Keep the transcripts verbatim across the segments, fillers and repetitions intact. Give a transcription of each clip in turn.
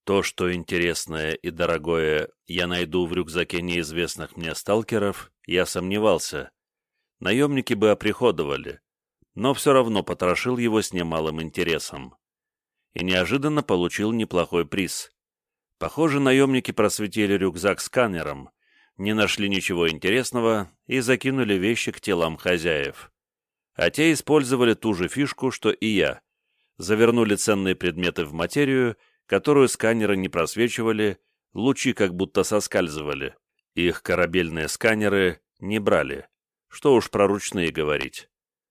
То, что интересное и дорогое я найду в рюкзаке неизвестных мне сталкеров, я сомневался. Наемники бы оприходовали, но все равно потрошил его с немалым интересом. И неожиданно получил неплохой приз. Похоже, наемники просветили рюкзак сканером, не нашли ничего интересного и закинули вещи к телам хозяев. А те использовали ту же фишку, что и я. Завернули ценные предметы в материю, которую сканеры не просвечивали, лучи как будто соскальзывали. Их корабельные сканеры не брали. Что уж про ручные говорить.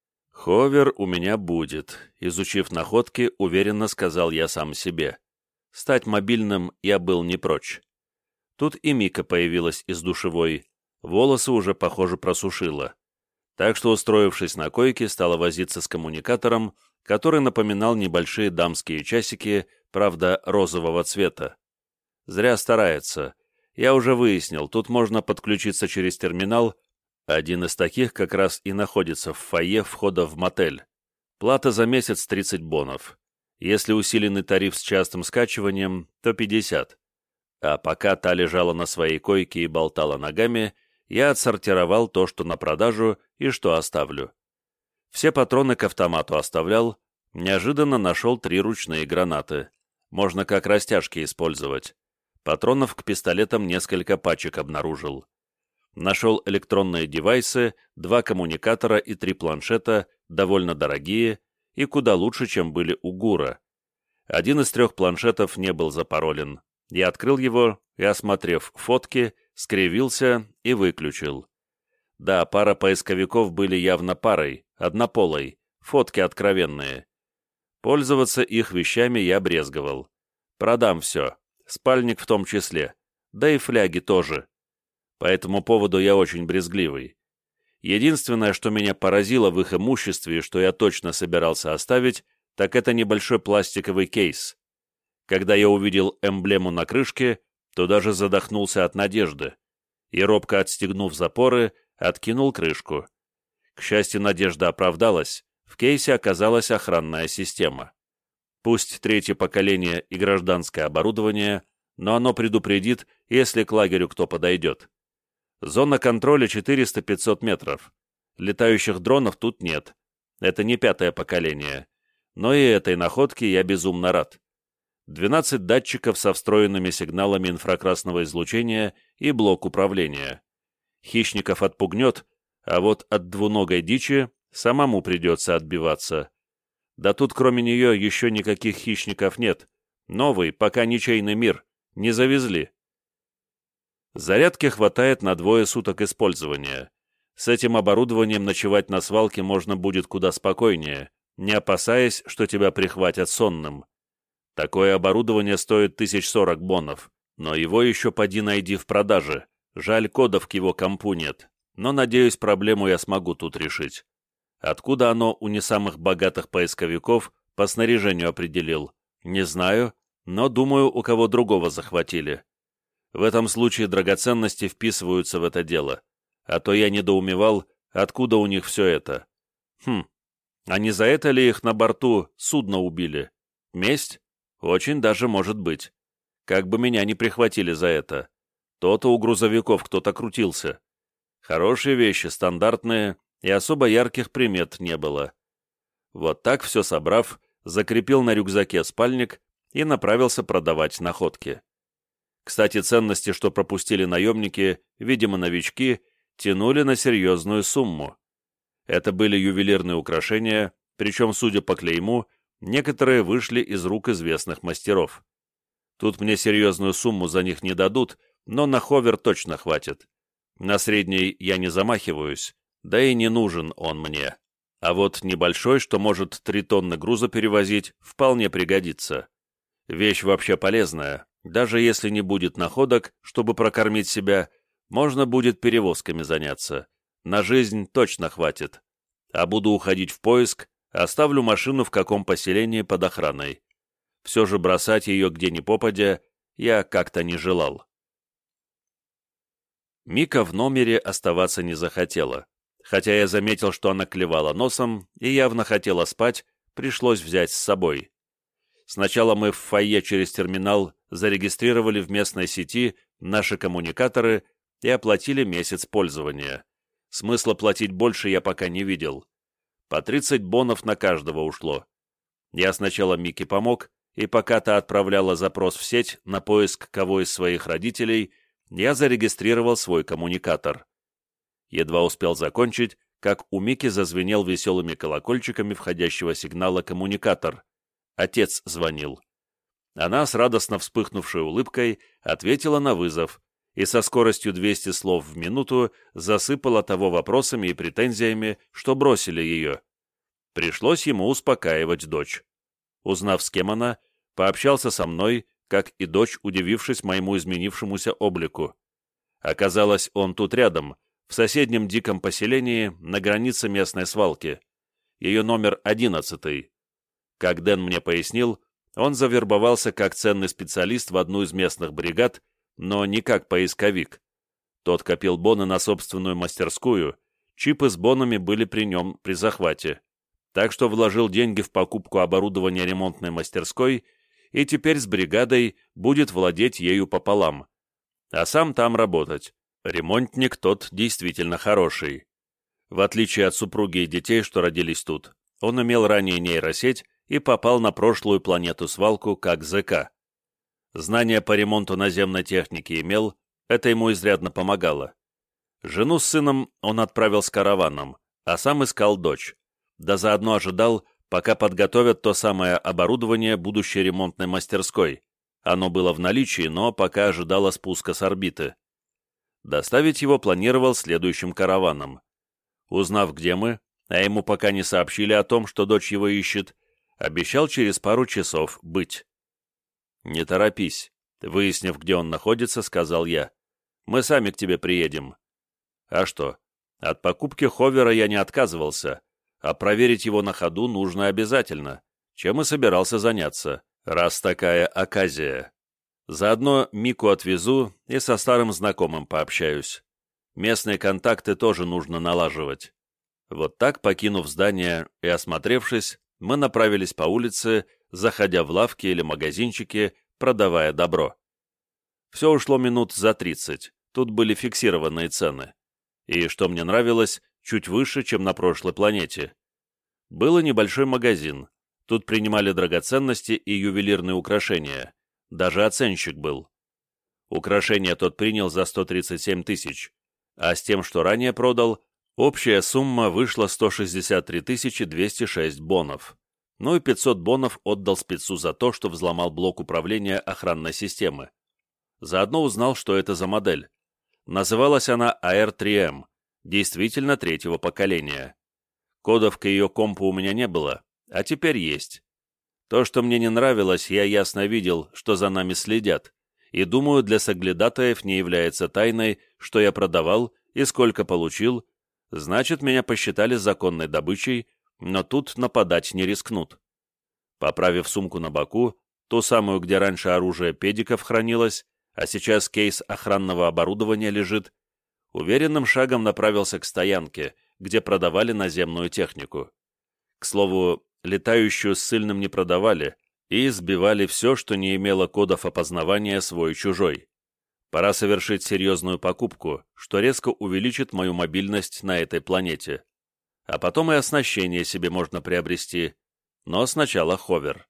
«Ховер у меня будет», — изучив находки, уверенно сказал я сам себе. Стать мобильным я был не прочь. Тут и Мика появилась из душевой. Волосы уже, похоже, просушила. Так что, устроившись на койке, стала возиться с коммуникатором, который напоминал небольшие дамские часики, правда, розового цвета. Зря старается. Я уже выяснил, тут можно подключиться через терминал. Один из таких как раз и находится в фойе входа в мотель. Плата за месяц тридцать бонов. Если усиленный тариф с частым скачиванием, то пятьдесят. А пока та лежала на своей койке и болтала ногами, я отсортировал то, что на продажу и что оставлю. Все патроны к автомату оставлял, неожиданно нашел три ручные гранаты. Можно как растяжки использовать. Патронов к пистолетам несколько пачек обнаружил. Нашел электронные девайсы, два коммуникатора и три планшета, довольно дорогие и куда лучше, чем были у Гура. Один из трех планшетов не был запаролен. Я открыл его и, осмотрев фотки, скривился и выключил. Да, пара поисковиков были явно парой, однополой, фотки откровенные. Пользоваться их вещами я брезговал. Продам все, спальник в том числе, да и фляги тоже. По этому поводу я очень брезгливый. Единственное, что меня поразило в их имуществе и что я точно собирался оставить, так это небольшой пластиковый кейс. Когда я увидел эмблему на крышке, то даже задохнулся от надежды и, робко отстегнув запоры, откинул крышку. К счастью, надежда оправдалась, в кейсе оказалась охранная система. Пусть третье поколение и гражданское оборудование, но оно предупредит, если к лагерю кто подойдет. Зона контроля четыреста-пятьсот метров. Летающих дронов тут нет. Это не пятое поколение. Но и этой находке я безумно рад. двенадцать датчиков со встроенными сигналами инфракрасного излучения и блок управления. Хищников отпугнет, а вот от двуногой дичи самому придется отбиваться. Да тут кроме нее еще никаких хищников нет. Новый, пока ничейный мир. Не завезли. Зарядки хватает на двое суток использования. С этим оборудованием ночевать на свалке можно будет куда спокойнее, не опасаясь, что тебя прихватят сонным. Такое оборудование стоит тысяч сорок бонов, но его еще поди найди в продаже. Жаль, кодов к его компу нет, но, надеюсь, проблему я смогу тут решить. Откуда оно у не самых богатых поисковиков по снаряжению определил, не знаю, но, думаю, у кого другого захватили. В этом случае драгоценности вписываются в это дело, а то я недоумевал, откуда у них все это. Хм, а не за это ли их на борту судно убили? Месть? Очень даже может быть. Как бы меня не прихватили за это. То-то у грузовиков кто-то крутился. Хорошие вещи, стандартные, и особо ярких примет не было. Вот так все собрав, закрепил на рюкзаке спальник и направился продавать находки. Кстати, ценности, что пропустили наемники, видимо, новички, тянули на серьезную сумму. Это были ювелирные украшения, причем, судя по клейму, некоторые вышли из рук известных мастеров. Тут мне серьезную сумму за них не дадут, но на ховер точно хватит. На средний я не замахиваюсь, да и не нужен он мне. А вот небольшой, что может три тонны груза перевозить, вполне пригодится. Вещь вообще полезная. Даже если не будет находок, чтобы прокормить себя, можно будет перевозками заняться. На жизнь точно хватит. А буду уходить в поиск, оставлю машину в каком поселении под охраной. Все же бросать ее где ни попадя я как-то не желал. Мика в номере оставаться не захотела. Хотя я заметил, что она клевала носом и явно хотела спать, пришлось взять с собой. Сначала мы в фойе через терминал зарегистрировали в местной сети наши коммуникаторы и оплатили месяц пользования. Смысла платить больше я пока не видел. По тридцать бонов на каждого ушло. Я сначала Мике помог, и пока та отправляла запрос в сеть на поиск кого из своих родителей, я зарегистрировал свой коммуникатор. Едва успел закончить, как у Мики зазвенел веселыми колокольчиками входящего сигнала коммуникатор. Отец звонил. Она с радостно вспыхнувшей улыбкой ответила на вызов и со скоростью двести слов в минуту засыпала того вопросами и претензиями, что бросили ее. Пришлось ему успокаивать дочь. Узнав, с кем она, пообщался со мной, как и дочь, удивившись моему изменившемуся облику. Оказалось, он тут рядом, в соседнем диком поселении на границе местной свалки. Ее номер одиннадцатый. Как Дэн мне пояснил, он завербовался как ценный специалист в одну из местных бригад, но не как поисковик. Тот копил боны на собственную мастерскую, чипы с бонами были при нем при захвате. Так что вложил деньги в покупку оборудования ремонтной мастерской и теперь с бригадой будет владеть ею пополам. А сам там работать. Ремонтник тот действительно хороший. В отличие от супруги и детей, что родились тут, он имел ранее нейросеть и попал на прошлую планету-свалку как ЗК. Знания по ремонту наземной техники имел, это ему изрядно помогало. Жену с сыном он отправил с караваном, а сам искал дочь. Да заодно ожидал, пока подготовят то самое оборудование будущей ремонтной мастерской. Оно было в наличии, но пока ожидало спуска с орбиты. Доставить его планировал следующим караваном. Узнав, где мы, а ему пока не сообщили о том, что дочь его ищет, обещал через пару часов быть. «Не торопись», — выяснив, где он находится, сказал я. «Мы сами к тебе приедем». «А что? От покупки ховера я не отказывался, а проверить его на ходу нужно обязательно, чем и собирался заняться, раз такая оказия. Заодно Мику отвезу и со старым знакомым пообщаюсь. Местные контакты тоже нужно налаживать». Вот так, покинув здание и осмотревшись, мы направились по улице, заходя в лавки или магазинчики, продавая добро. Все ушло минут за тридцать, тут были фиксированные цены. И, что мне нравилось, чуть выше, чем на прошлой планете. Был и небольшой магазин, тут принимали драгоценности и ювелирные украшения, даже оценщик был. Украшения тот принял за сто тридцать семь тысяч, а с тем, что ранее продал, общая сумма вышла сто шестьдесят три тысячи двести шесть бонов. Ну и пятьсот бонов отдал спецу за то, что взломал блок управления охранной системы. Заодно узнал, что это за модель. Называлась она а эр три эм, действительно третьего поколения. Кодов к ее компу у меня не было, а теперь есть. То, что мне не нравилось, я ясно видел, что за нами следят, и думаю, для соглядатаев не является тайной, что я продавал и сколько получил, значит, меня посчитали законной добычей, но тут нападать не рискнут. Поправив сумку на боку, ту самую, где раньше оружие педиков хранилось, а сейчас кейс охранного оборудования лежит, уверенным шагом направился к стоянке, где продавали наземную технику. К слову, летающую с ссыльным не продавали и сбивали все, что не имело кодов опознавания свой-чужой. Пора совершить серьезную покупку, что резко увеличит мою мобильность на этой планете. А потом и оснащение себе можно приобрести, но сначала ховер.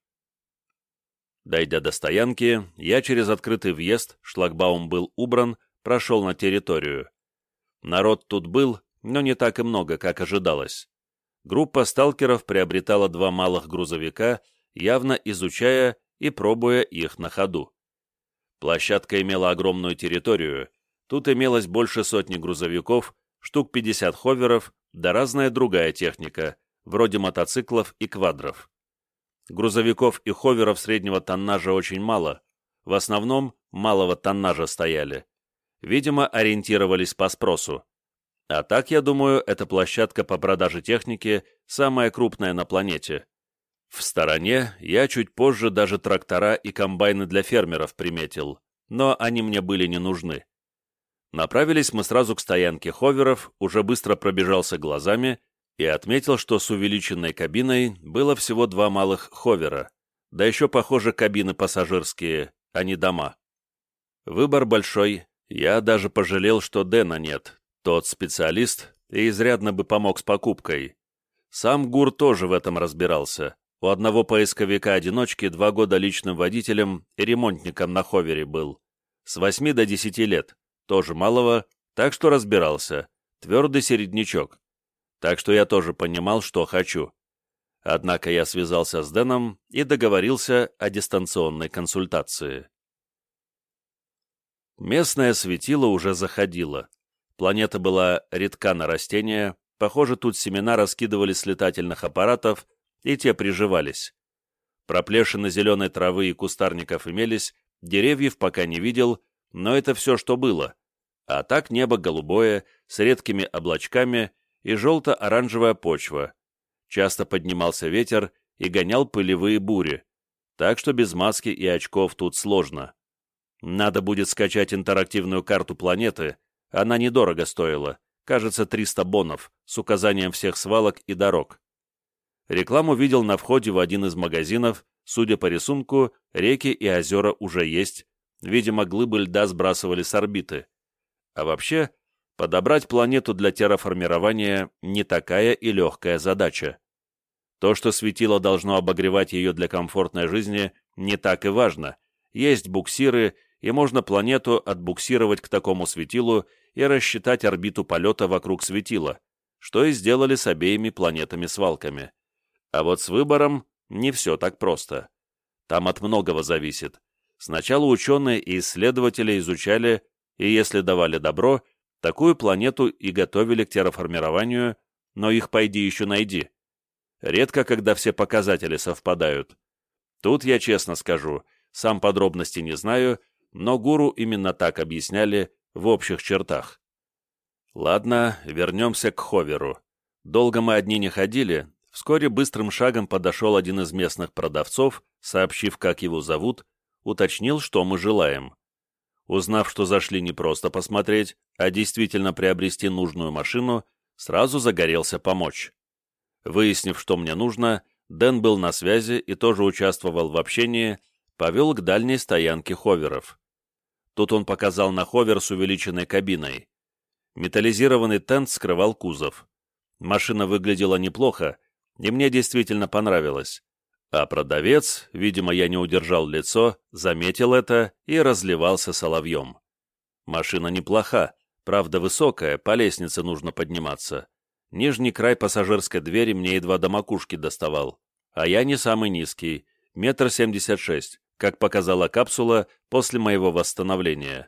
Дойдя до стоянки, я через открытый въезд, шлагбаум был убран, прошел на территорию. Народ тут был, но не так и много, как ожидалось. Группа сталкеров приобретала два малых грузовика, явно изучая и пробуя их на ходу. Площадка имела огромную территорию, тут имелось больше сотни грузовиков, штук пятьдесят ховеров, да разная другая техника, вроде мотоциклов и квадров. Грузовиков и ховеров среднего тоннажа очень мало, в основном малого тоннажа стояли. Видимо, ориентировались по спросу. А так, я думаю, эта площадка по продаже техники самая крупная на планете. В стороне я чуть позже даже трактора и комбайны для фермеров приметил, но они мне были не нужны. Направились мы сразу к стоянке ховеров, уже быстро пробежался глазами и отметил, что с увеличенной кабиной было всего два малых ховера, да еще, похоже, кабины пассажирские, а не дома. Выбор большой, я даже пожалел, что Дэна нет, тот специалист, и изрядно бы помог с покупкой. Сам Гур тоже в этом разбирался. У одного поисковика-одиночки два года личным водителем и ремонтником на ховере был. С восьми до десяти лет, тоже малого, так что разбирался, твердый середнячок. Так что я тоже понимал, что хочу. Однако я связался с Дэном и договорился о дистанционной консультации. Местное светило уже заходило. Планета была редка на растения, похоже, тут семена раскидывали с летательных аппаратов, и те приживались. Проплешины зеленой травы и кустарников имелись, деревьев пока не видел, но это все, что было. А так небо голубое, с редкими облачками и желто-оранжевая почва. Часто поднимался ветер и гонял пылевые бури, так что без маски и очков тут сложно. Надо будет скачать интерактивную карту планеты, она недорого стоила, кажется, триста бонов, с указанием всех свалок и дорог. Рекламу видел на входе в один из магазинов, судя по рисунку, реки и озера уже есть, видимо, глыбы льда сбрасывали с орбиты. А вообще, подобрать планету для терраформирования не такая и легкая задача. То, что светило должно обогревать ее для комфортной жизни, не так и важно. Есть буксиры, и можно планету отбуксировать к такому светилу и рассчитать орбиту полета вокруг светила, что и сделали с обеими планетами-свалками. А вот с выбором не все так просто. Там от многого зависит. Сначала ученые и исследователи изучали, и если давали добро, такую планету и готовили к терраформированию, но их пойди еще найди. Редко, когда все показатели совпадают. Тут я честно скажу, сам подробности не знаю, но гуру именно так объясняли в общих чертах. Ладно, вернемся к ховеру. Долго мы одни не ходили. Вскоре быстрым шагом подошел один из местных продавцов, сообщив, как его зовут, уточнил, что мы желаем. Узнав, что зашли не просто посмотреть, а действительно приобрести нужную машину, сразу загорелся помочь. Выяснив, что мне нужно, Дэн был на связи и тоже участвовал в общении, повел к дальней стоянке ховеров. Тут он показал на ховер с увеличенной кабиной. Металлизированный тент скрывал кузов. Машина выглядела неплохо, и мне действительно понравилось. А продавец, видимо, я не удержал лицо, заметил это и разливался соловьем. Машина неплоха, правда высокая, по лестнице нужно подниматься. Нижний край пассажирской двери мне едва до макушки доставал, а я не самый низкий, метр семьдесят шесть, как показала капсула после моего восстановления.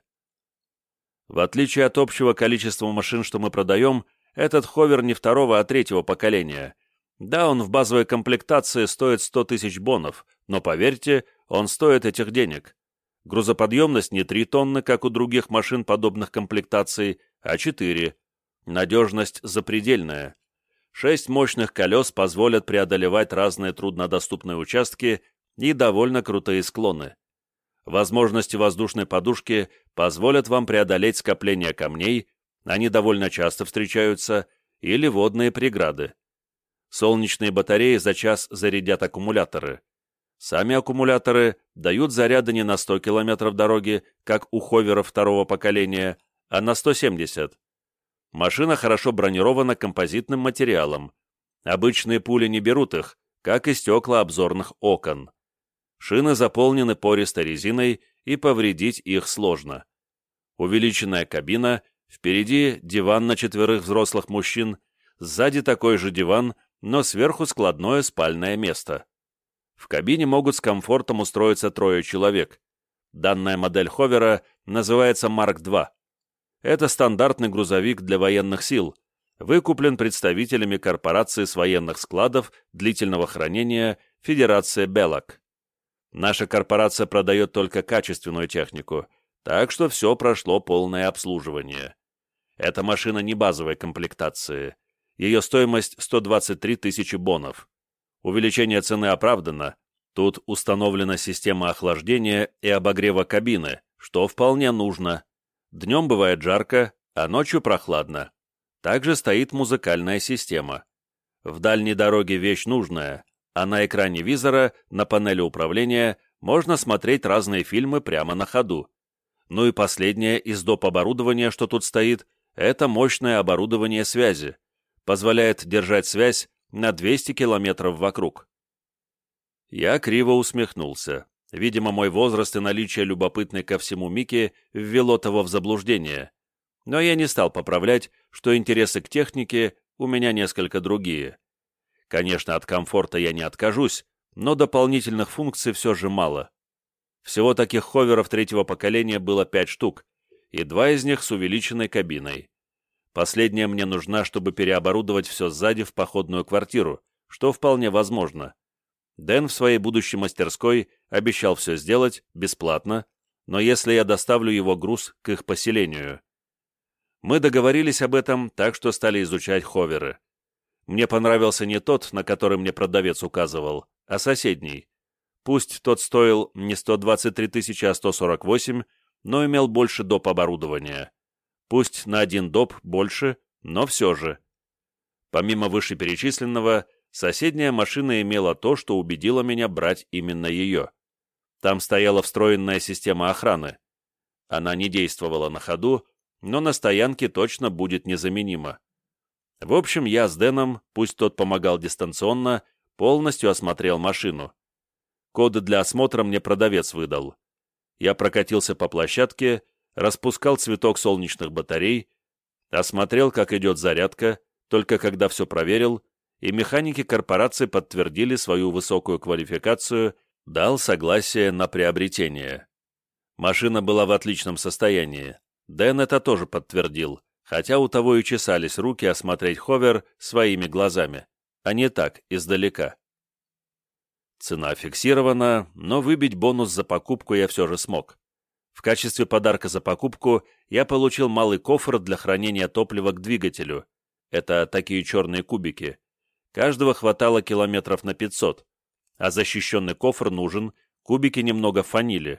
В отличие от общего количества машин, что мы продаем, этот ховер не второго, а третьего поколения. Да, он в базовой комплектации стоит сто тысяч бонов, но, поверьте, он стоит этих денег. Грузоподъемность не три тонны, как у других машин подобных комплектаций, а четыре. Надежность запредельная. Шесть мощных колес позволят преодолевать разные труднодоступные участки и довольно крутые склоны. Возможности воздушной подушки позволят вам преодолеть скопление камней, они довольно часто встречаются, или водные преграды. Солнечные батареи за час зарядят аккумуляторы. Сами аккумуляторы дают заряды не на сто километров дороги, как у ховеров второго поколения, а на сто семьдесят. Машина хорошо бронирована композитным материалом. Обычные пули не берут их, как и стекла обзорных окон. Шины заполнены пористой резиной, и повредить их сложно. Увеличенная кабина, впереди диван на четверых взрослых мужчин, сзади такой же диван, но сверху складное спальное место. В кабине могут с комфортом устроиться трое человек. Данная модель ховера называется Марк два. Это стандартный грузовик для военных сил, выкуплен представителями корпорации с военных складов длительного хранения Федерация Беллок. Наша корпорация продает только качественную технику, так что все прошло полное обслуживание. Эта машина не базовой комплектации. Ее стоимость сто двадцать три тысячи бонов. Увеличение цены оправдано. Тут установлена система охлаждения и обогрева кабины, что вполне нужно. Днем бывает жарко, а ночью прохладно. Также стоит музыкальная система. В дальней дороге вещь нужная, а на экране визора, на панели управления, Можно смотреть разные фильмы прямо на ходу. Ну и последнее из доп. Оборудования, что тут стоит, это мощное оборудование связи. Позволяет держать связь на двести километров вокруг. Я криво усмехнулся. Видимо, мой возраст и наличие любопытной ко всему Мики ввело того в заблуждение. Но я не стал поправлять, что интересы к технике у меня несколько другие. Конечно, от комфорта я не откажусь, но дополнительных функций все же мало. Всего таких ховеров третьего поколения было пять штук, и два из них с увеличенной кабиной. Последняя мне нужна, чтобы переоборудовать все сзади в походную квартиру, что вполне возможно. Дэн в своей будущей мастерской обещал все сделать бесплатно, но если я доставлю его груз к их поселению. Мы договорились об этом, так что стали изучать ховеры. Мне понравился не тот, на который мне продавец указывал, а соседний. Пусть тот стоил не сто двадцать три тысячи, а сто сорок восемь, но имел больше доп. Оборудования. Пусть на один доп. Больше, но все же. Помимо вышеперечисленного, соседняя машина имела то, что убедило меня брать именно ее. Там стояла встроенная система охраны. Она не действовала на ходу, но на стоянке точно будет незаменима. В общем, я с Дэном, пусть тот помогал дистанционно, полностью осмотрел машину. Коды для осмотра мне продавец выдал. Я прокатился по площадке, распускал цветок солнечных батарей, осмотрел, как идет зарядка, только когда все проверил, и механики корпорации подтвердили свою высокую квалификацию, дал согласие на приобретение. Машина была в отличном состоянии. Дэн это тоже подтвердил, хотя у того и чесались руки осмотреть ховер своими глазами, а не так, издалека. Цена фиксирована, но выбить бонус за покупку я все же смог. В качестве подарка за покупку я получил малый кофр для хранения топлива к двигателю. Это такие черные кубики. Каждого хватало километров на пятьсот, а защищенный кофр нужен, кубики немного фанили.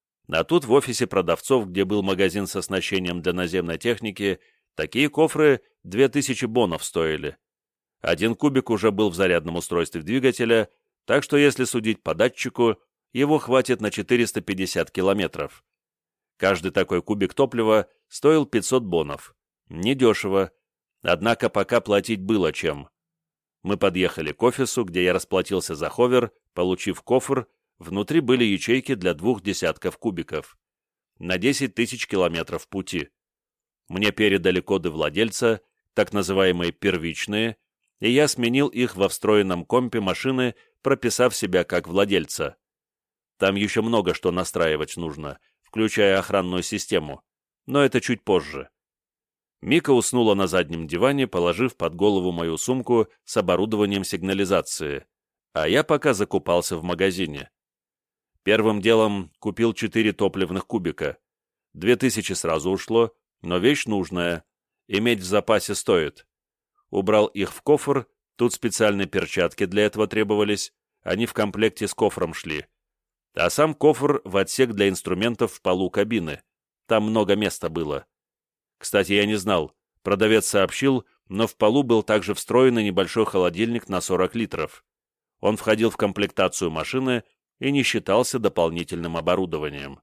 А тут в офисе продавцов, где был магазин с оснащением для наземной техники, такие кофры две тысячи бонов стоили. Один кубик уже был в зарядном устройстве двигателя, так что если судить по датчику, его хватит на четыреста пятьдесят километров. Каждый такой кубик топлива стоил пятьсот бонов. Недешево, однако пока платить было чем. Мы подъехали к офису, где я расплатился за ховер, получив кофр, внутри были ячейки для двух десятков кубиков. На десять тысяч километров пути. Мне передали коды владельца, так называемые первичные, и я сменил их во встроенном компе машины, прописав себя как владельца. Там еще много что настраивать нужно, включая охранную систему, но это чуть позже. Мика уснула на заднем диване, положив под голову мою сумку с оборудованием сигнализации, а я пока закупался в магазине. Первым делом купил четыре топливных кубика. Две тысячи сразу ушло, но вещь нужная, иметь в запасе стоит. Убрал их в кофр, тут специальные перчатки для этого требовались, они в комплекте с кофром шли. А сам кофр в отсек для инструментов в полу кабины. Там много места было. Кстати, я не знал, продавец сообщил, но в полу был также встроенный небольшой холодильник на сорок литров. Он входил в комплектацию машины и не считался дополнительным оборудованием.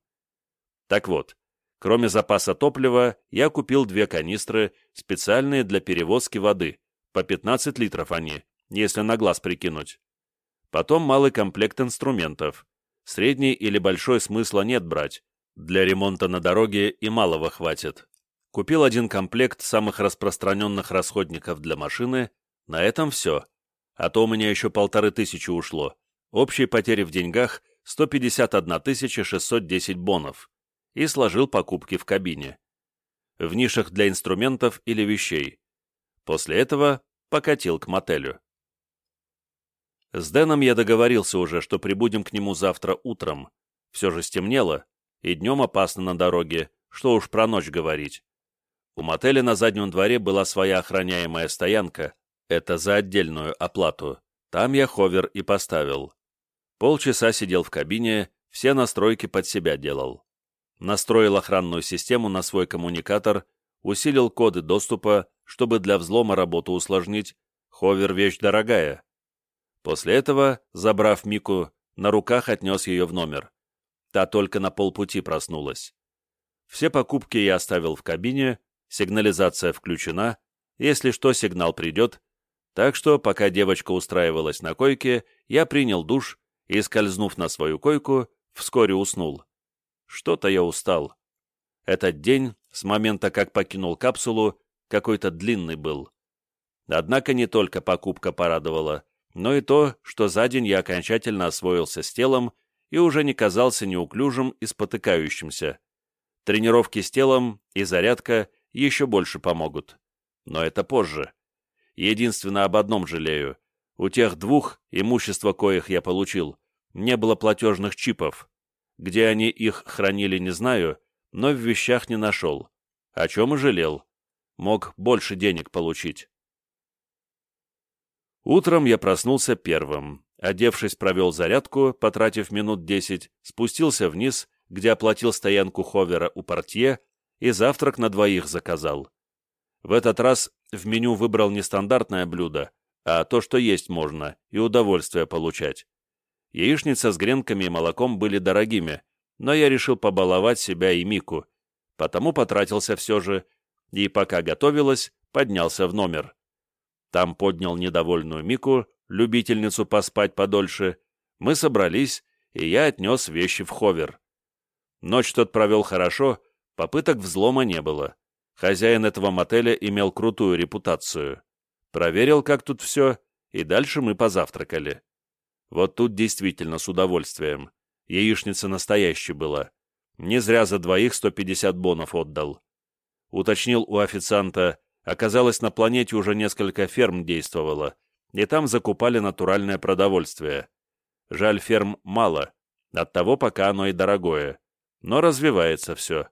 Так вот, кроме запаса топлива, я купил две канистры, специальные для перевозки воды, по пятнадцать литров они, если на глаз прикинуть. Потом малый комплект инструментов. Средний или большой смысла нет брать. Для ремонта на дороге и малого хватит. Купил один комплект самых распространенных расходников для машины. На этом все. А то у меня еще полторы тысячи ушло. Общие потери в деньгах сто пятьдесят одна тысяча шестьсот десять бонов. И сложил покупки в кабине. В нишах для инструментов или вещей. После этого покатил к мотелю. С Дэном я договорился уже, что прибудем к нему завтра утром. Все же стемнело, и днем опасно на дороге, что уж про ночь говорить. У мотеля на заднем дворе была своя охраняемая стоянка, это за отдельную оплату. Там я ховер и поставил. Полчаса сидел в кабине, все настройки под себя делал. Настроил охранную систему на свой коммуникатор, усилил коды доступа, чтобы для взлома работу усложнить. Ховер — вещь дорогая. После этого, забрав Мику, на руках отнес ее в номер. Та только на полпути проснулась. Все покупки я оставил в кабине, сигнализация включена, если что, сигнал придет, так что, пока девочка устраивалась на койке, я принял душ и, скользнув на свою койку, вскоре уснул. Что-то я устал. Этот день, с момента, как покинул капсулу, какой-то длинный был. Однако не только покупка порадовала, но и то, что за день я окончательно освоился с телом и уже не казался неуклюжим и спотыкающимся. Тренировки с телом и зарядка еще больше помогут. Но это позже. Единственно об одном жалею. У тех двух, имущество коих я получил, не было платежных чипов. Где они их хранили, не знаю, но в вещах не нашел. О чем и жалел. Мог больше денег получить. Утром я проснулся первым. Одевшись, провел зарядку, потратив минут десять, спустился вниз, где оплатил стоянку ховера у портье и завтрак на двоих заказал. В этот раз в меню выбрал не стандартное блюдо, а то, что есть можно, и удовольствие получать. Яичница с гренками и молоком были дорогими, но я решил побаловать себя и Мику, потому потратился все же, и пока готовилась, поднялся в номер. Там поднял недовольную Мику, любительницу поспать подольше, мы собрались, и я отнес вещи в ховер. Ночь тот провел хорошо, попыток взлома не было. Хозяин этого мотеля имел крутую репутацию. Проверил, как тут все, и дальше мы позавтракали. Вот тут действительно с удовольствием. Яичница настоящая была. Не зря за двоих сто пятьдесят бонов отдал. Уточнил у официанта, оказалось, на планете уже несколько ферм действовало, и там закупали натуральное продовольствие. Жаль, ферм мало, оттого пока оно и дорогое. Но развивается все.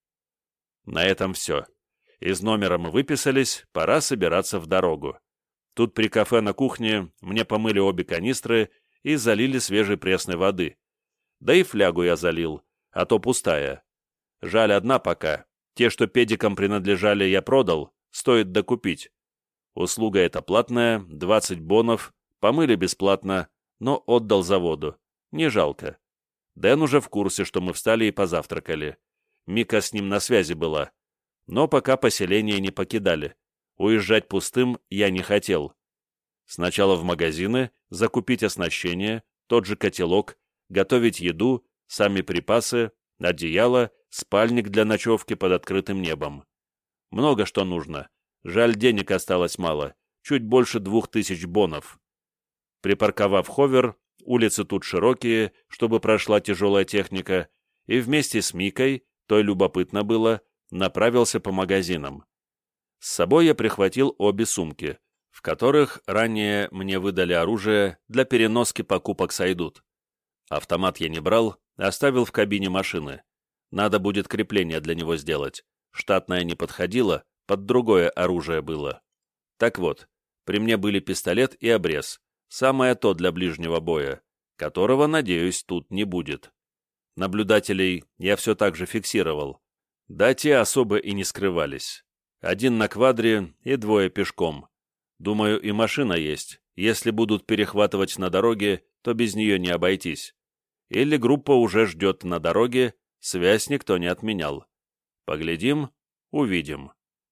На этом все. Из номера мы выписались, пора собираться в дорогу. Тут при кафе на кухне мне помыли обе канистры и залили свежей пресной воды. Да и флягу я залил, а то пустая. Жаль, одна пока. Те, что педикам принадлежали, я продал, стоит докупить. Услуга эта платная, двадцать бонов, помыли бесплатно, но отдал за воду. Не жалко. Дэн уже в курсе, что мы встали и позавтракали. Мика с ним на связи была. Но пока поселение не покидали. Уезжать пустым я не хотел. Сначала в магазины, закупить оснащение, тот же котелок, готовить еду, сами припасы, одеяло, спальник для ночевки под открытым небом. Много что нужно. Жаль, денег осталось мало, чуть больше двух тысяч бонов. Припарковав ховер, улицы тут широкие, чтобы прошла тяжелая техника, и вместе с Микой, той любопытно было, направился по магазинам. С собой я прихватил обе сумки, в которых ранее мне выдали оружие, для переноски покупок сойдут. Автомат я не брал, оставил в кабине машины. Надо будет крепление для него сделать. Штатное не подходило, под другое оружие было. Так вот, при мне были пистолет и обрез, самое то для ближнего боя, которого, надеюсь, тут не будет. Наблюдателей я все так же фиксировал. Да те особо и не скрывались. Один на квадре и двое пешком. Думаю, и машина есть. Если будут перехватывать на дороге, то без нее не обойтись. Или группа уже ждет на дороге, связь никто не отменял. Поглядим, увидим.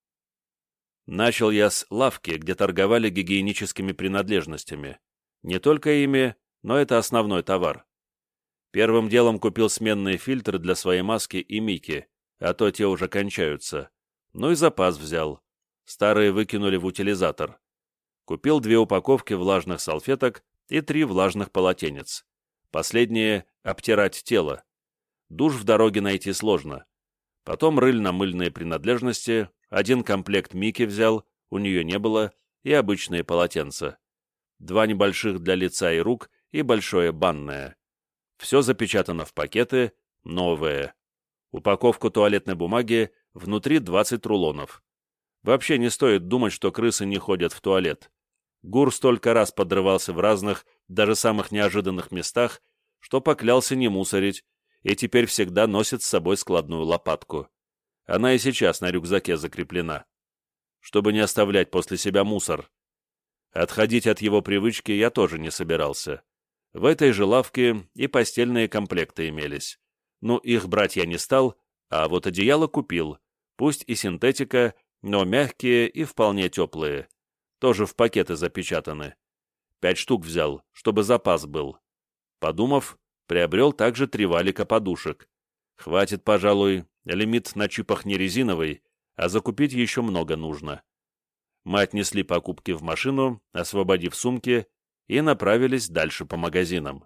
Начал я с лавки, где торговали гигиеническими принадлежностями. Не только ими, но это основной товар. Первым делом купил сменные фильтры для своей маски и Мики, а то те уже кончаются. Ну и запас взял. Старые выкинули в утилизатор. Купил две упаковки влажных салфеток и три влажных полотенец. Последнее — обтирать тело. Душ в дороге найти сложно. Потом рыльно-мыльные принадлежности, один комплект Мики взял, у нее не было, и обычные полотенца. Два небольших для лица и рук и большое банное. Все запечатано в пакеты, новые. Упаковку туалетной бумаги, внутри двадцать рулонов. Вообще не стоит думать, что крысы не ходят в туалет. Гур столько раз подрывался в разных, даже самых неожиданных местах, что поклялся не мусорить, и теперь всегда носит с собой складную лопатку. Она и сейчас на рюкзаке закреплена. Чтобы не оставлять после себя мусор. Отходить от его привычки я тоже не собирался. В этой же лавке и постельные комплекты имелись. Ну, их брать я не стал, а вот одеяло купил, пусть и синтетика, но мягкие и вполне теплые. Тоже в пакеты запечатаны. Пять штук взял, чтобы запас был. Подумав, приобрел также три валика подушек. Хватит, пожалуй, лимит на чипах не резиновый, а закупить еще много нужно. Мы отнесли покупки в машину, освободив сумки, и направились дальше по магазинам.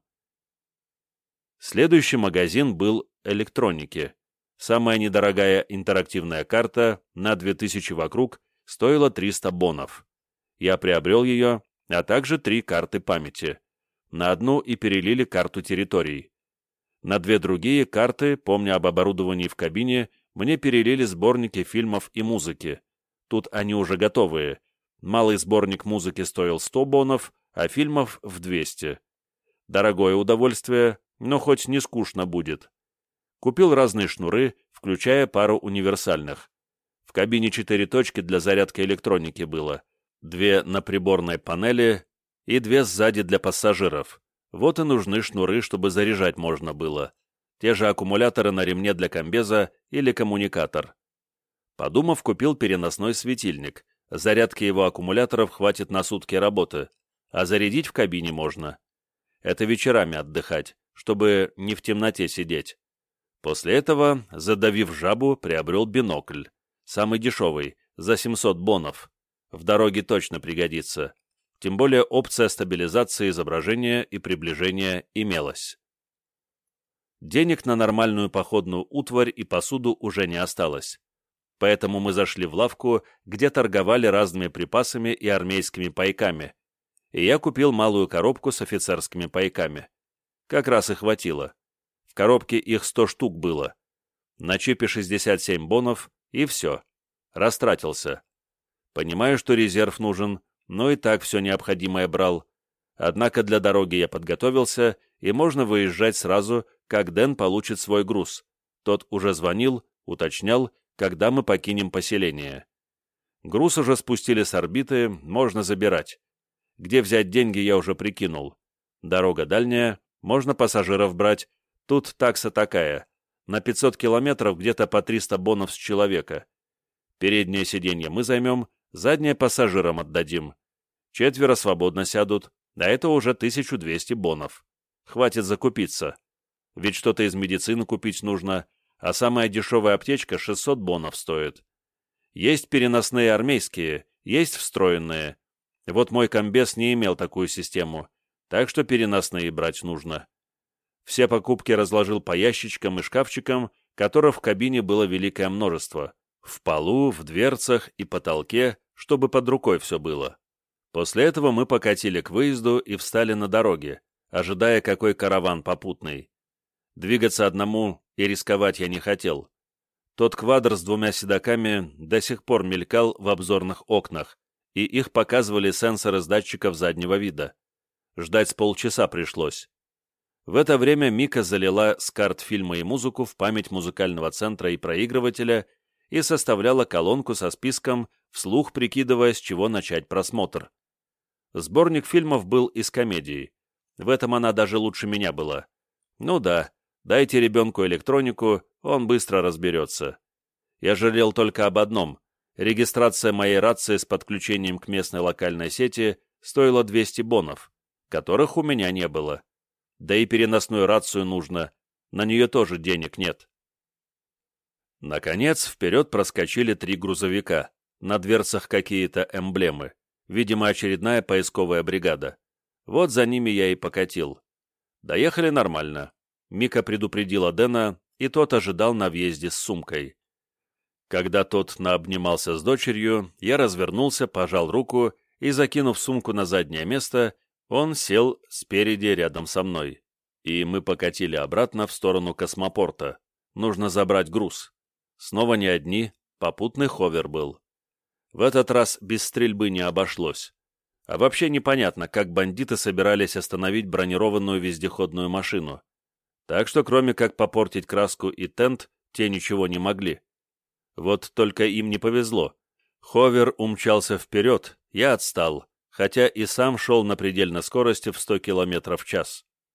Следующий магазин был электроники. Самая недорогая интерактивная карта на две тысячи вокруг стоила триста бонов. Я приобрел ее, а также три карты памяти. На одну и перелили карту территорий. На две другие карты, помня об оборудовании в кабине, мне перелили сборники фильмов и музыки. Тут они уже готовые. Малый сборник музыки стоил сто бонов, а фильмов в двести. Дорогое удовольствие, но хоть не скучно будет. Купил разные шнуры, включая пару универсальных. В кабине четыре точки для зарядки электроники было. Две на приборной панели и две сзади для пассажиров. Вот и нужны шнуры, чтобы заряжать можно было. Те же аккумуляторы на ремне для комбеза или коммуникатор. Подумав, купил переносной светильник. Зарядки его аккумуляторов хватит на сутки работы, а зарядить в кабине можно. Это вечерами отдыхать, чтобы не в темноте сидеть. После этого, задавив жабу, приобрел бинокль. Самый дешевый, за семьсот бонов. В дороге точно пригодится. Тем более опция стабилизации изображения и приближения имелась. Денег на нормальную походную утварь и посуду уже не осталось. Поэтому мы зашли в лавку, где торговали разными припасами и армейскими пайками, и я купил малую коробку с офицерскими пайками. Как раз и хватило. В коробке их сто штук было. На чипе шестьдесят семь бонов, и все. Растратился. Понимаю, что резерв нужен, но и так все необходимое брал. Однако для дороги я подготовился, и можно выезжать сразу, как Дэн получит свой груз. Тот уже звонил, уточнял, когда мы покинем поселение. Груз уже спустили с орбиты, можно забирать. Где взять деньги, я уже прикинул. Дорога дальняя, можно пассажиров брать. Тут такса такая. На пятьсот километров где-то по триста бонов с человека. Переднее сиденье мы займем, заднее пассажирам отдадим. Четверо свободно сядут, а это уже тысяча двести бонов. Хватит закупиться. Ведь что-то из медицины купить нужно, а самая дешевая аптечка шестьсот бонов стоит. Есть переносные армейские, есть встроенные. Вот мой комбез не имел такую систему, так что переносные брать нужно. Все покупки разложил по ящичкам и шкафчикам, которых в кабине было великое множество. В полу, в дверцах и потолке, чтобы под рукой все было. После этого мы покатили к выезду и встали на дороге, ожидая, какой караван попутный. Двигаться одному и рисковать я не хотел. Тот квадр с двумя седаками до сих пор мелькал в обзорных окнах, и их показывали сенсоры с датчиков заднего вида. Ждать с полчаса пришлось. В это время Мика залила с карт фильма и музыку в память музыкального центра и проигрывателя и составляла колонку со списком, вслух прикидывая, с чего начать просмотр. Сборник фильмов был из комедии. В этом она даже лучше меня была. Ну да, дайте ребенку электронику, он быстро разберется. Я жалел только об одном. Регистрация моей рации с подключением к местной локальной сети стоила двести бонов, которых у меня не было. Да и переносную рацию нужно, на нее тоже денег нет. Наконец, вперед проскочили три грузовика, на дверцах какие-то эмблемы, видимо, очередная поисковая бригада. Вот за ними я и покатил. Доехали нормально. Мика предупредила Дэна, и тот ожидал на въезде с сумкой. Когда тот наобнимался с дочерью, я развернулся, пожал руку и, закинув сумку на заднее место, он сел спереди рядом со мной. И мы покатили обратно в сторону космопорта. Нужно забрать груз. Снова не одни, попутный ховер был. В этот раз без стрельбы не обошлось. А вообще непонятно, как бандиты собирались остановить бронированную вездеходную машину. Так что кроме как попортить краску и тент, те ничего не могли. Вот только им не повезло. Ховер умчался вперед, я отстал, хотя и сам шел на предельной скорости в сто километров в час.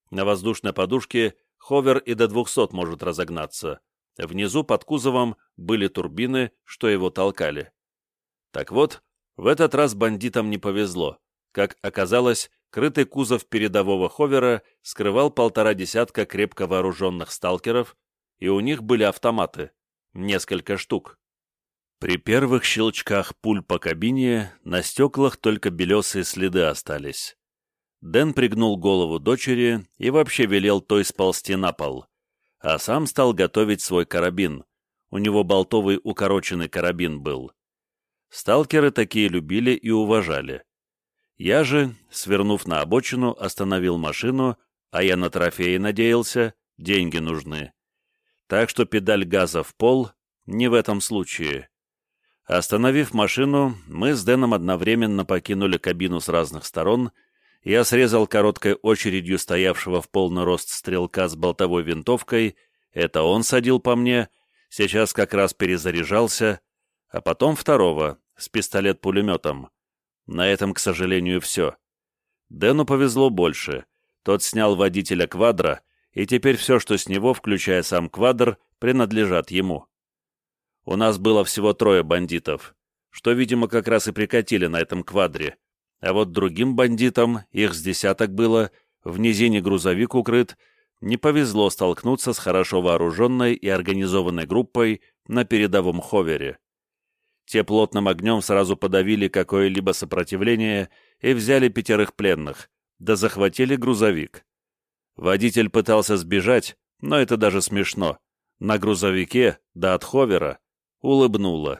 На воздушной подушке ховер и до двухсот может разогнаться. Внизу под кузовом были турбины, что его толкали. Так вот, в этот раз бандитам не повезло. Как оказалось, крытый кузов передового ховера скрывал полтора десятка крепко вооруженных сталкеров, и у них были автоматы, несколько штук. При первых щелчках пуль по кабине на стеклах только белесые следы остались. Дэн пригнул голову дочери и вообще велел той сползти на пол, а сам стал готовить свой карабин. У него болтовый укороченный карабин был. Сталкеры такие любили и уважали. Я же, свернув на обочину, остановил машину, а я на трофеи надеялся, деньги нужны. Так что педаль газа в пол не в этом случае. Остановив машину, мы с Дэном одновременно покинули кабину с разных сторон. Я срезал короткой очередью стоявшего в полный рост стрелка с болтовой винтовкой, это он садил по мне, сейчас как раз перезаряжался, а потом второго, с пистолет-пулеметом. На этом, к сожалению, все. Дэну повезло больше. Тот снял водителя квадро, и теперь все, что с него, включая сам квадр, принадлежат ему. У нас было всего трое бандитов, что, видимо, как раз и прикатили на этом квадре, а вот другим бандитам, их с десяток было, в низине грузовик укрыт, не повезло столкнуться с хорошо вооруженной и организованной группой на передовом ховере. Те плотным огнем сразу подавили какое-либо сопротивление и взяли пятерых пленных, да захватили грузовик. Водитель пытался сбежать, но это даже смешно. На грузовике, да от ховера, улыбнуло.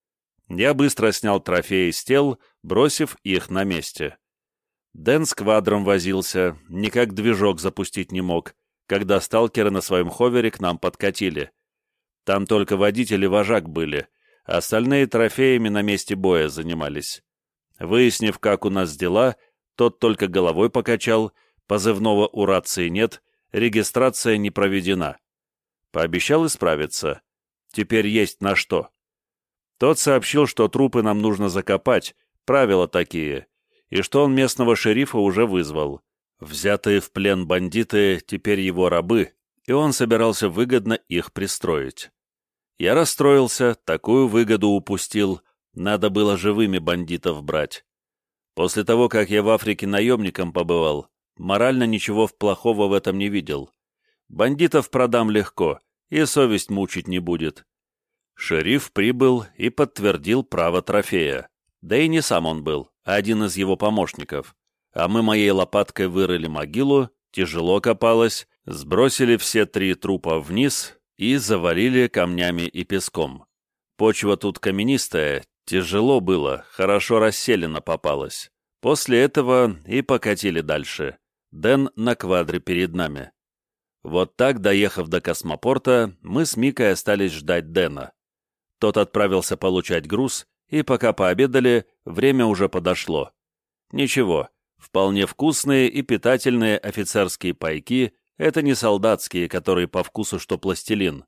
Я быстро снял трофеи с тел, бросив их на месте. Дэн с квадром возился, никак движок запустить не мог, когда сталкеры на своем ховере к нам подкатили. Там только водитель и вожак были, а остальные трофеями на месте боя занимались. Выяснив, как у нас дела, тот только головой покачал, позывного у рации нет, регистрация не проведена. Пообещал исправиться. Теперь есть на что. Тот сообщил, что трупы нам нужно закопать, правила такие, и что он местного шерифа уже вызвал. Взятые в плен бандиты теперь его рабы, и он собирался выгодно их пристроить. Я расстроился, такую выгоду упустил, надо было живыми бандитов брать. После того, как я в Африке наемником побывал, морально ничего плохого в этом не видел. Бандитов продам легко, и совесть мучить не будет. Шериф прибыл и подтвердил право трофея. Да и не сам он был, а один из его помощников. А мы моей лопаткой вырыли могилу, тяжело копалось, сбросили все три трупа вниз и завалили камнями и песком. Почва тут каменистая, тяжело было, хорошо расселена попалась. После этого и покатили дальше. Дэн на квадре перед нами. Вот так, доехав до космопорта, мы с Микой остались ждать Дэна. Тот отправился получать груз, и пока пообедали, время уже подошло. Ничего, вполне вкусные и питательные офицерские пайки — это не солдатские, которые по вкусу что пластилин.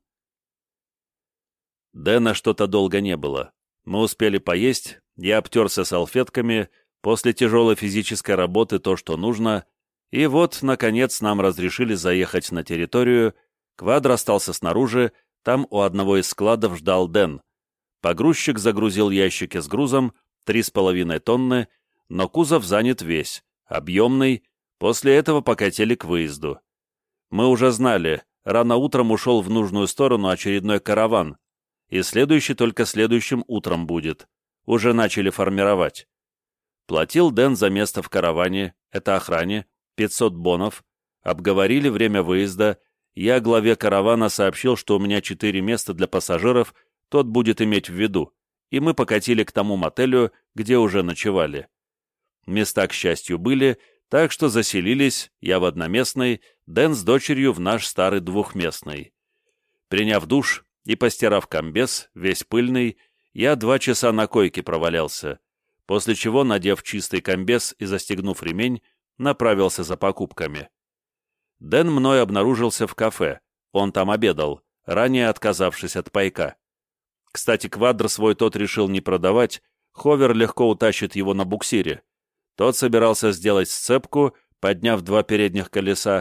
Дэна что-то долго не было. Мы успели поесть, я обтерся салфетками, после тяжелой физической работы то, что нужно, и вот, наконец, нам разрешили заехать на территорию. Квадр остался снаружи, там у одного из складов ждал Дэн. Погрузчик загрузил ящики с грузом, три с половиной тонны, но кузов занят весь, объемный, после этого покатили к выезду. Мы уже знали, рано утром ушел в нужную сторону очередной караван, и следующий только следующим утром будет. Уже начали формировать. Платил Дэн за место в караване, это охране, пятьсот бонов, обговорили время выезда, я главе каравана сообщил, что у меня четыре места для пассажиров, тот будет иметь в виду, и мы покатили к тому мотелю, где уже ночевали. Места, к счастью, были, так что заселились, я в одноместной, Дэн с дочерью в наш старый двухместный. Приняв душ и постирав комбез, весь пыльный, я два часа на койке провалялся, после чего, надев чистый комбез и застегнув ремень, направился за покупками. Дэн мной обнаружился в кафе, он там обедал, ранее отказавшись от пайка. Кстати, квадр свой тот решил не продавать, ховер легко утащит его на буксире. Тот собирался сделать сцепку, подняв два передних колеса,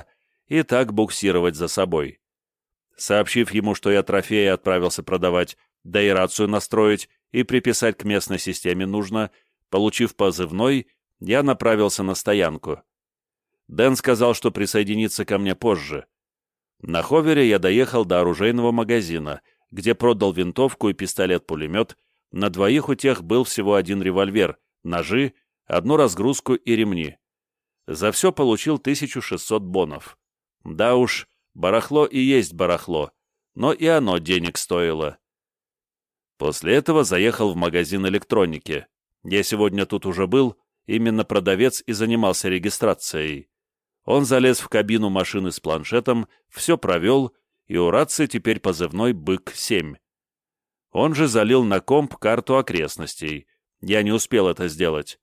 и так буксировать за собой. Сообщив ему, что я трофеи отправился продавать, да и рацию настроить и приписать к местной системе нужно, получив позывной, я направился на стоянку. Дэн сказал, что присоединится ко мне позже. На ховере я доехал до оружейного магазина, где продал винтовку и пистолет-пулемет, на двоих у тех был всего один револьвер, ножи, одну разгрузку и ремни. За все получил тысячу шестьсот бонов. Да уж, барахло и есть барахло, но и оно денег стоило. После этого заехал в магазин электроники. Я сегодня тут уже был, именно продавец и занимался регистрацией. Он залез в кабину машины с планшетом, все провел, и у рации теперь позывной «Бык семь». Он же залил на комп карту окрестностей. Я не успел это сделать.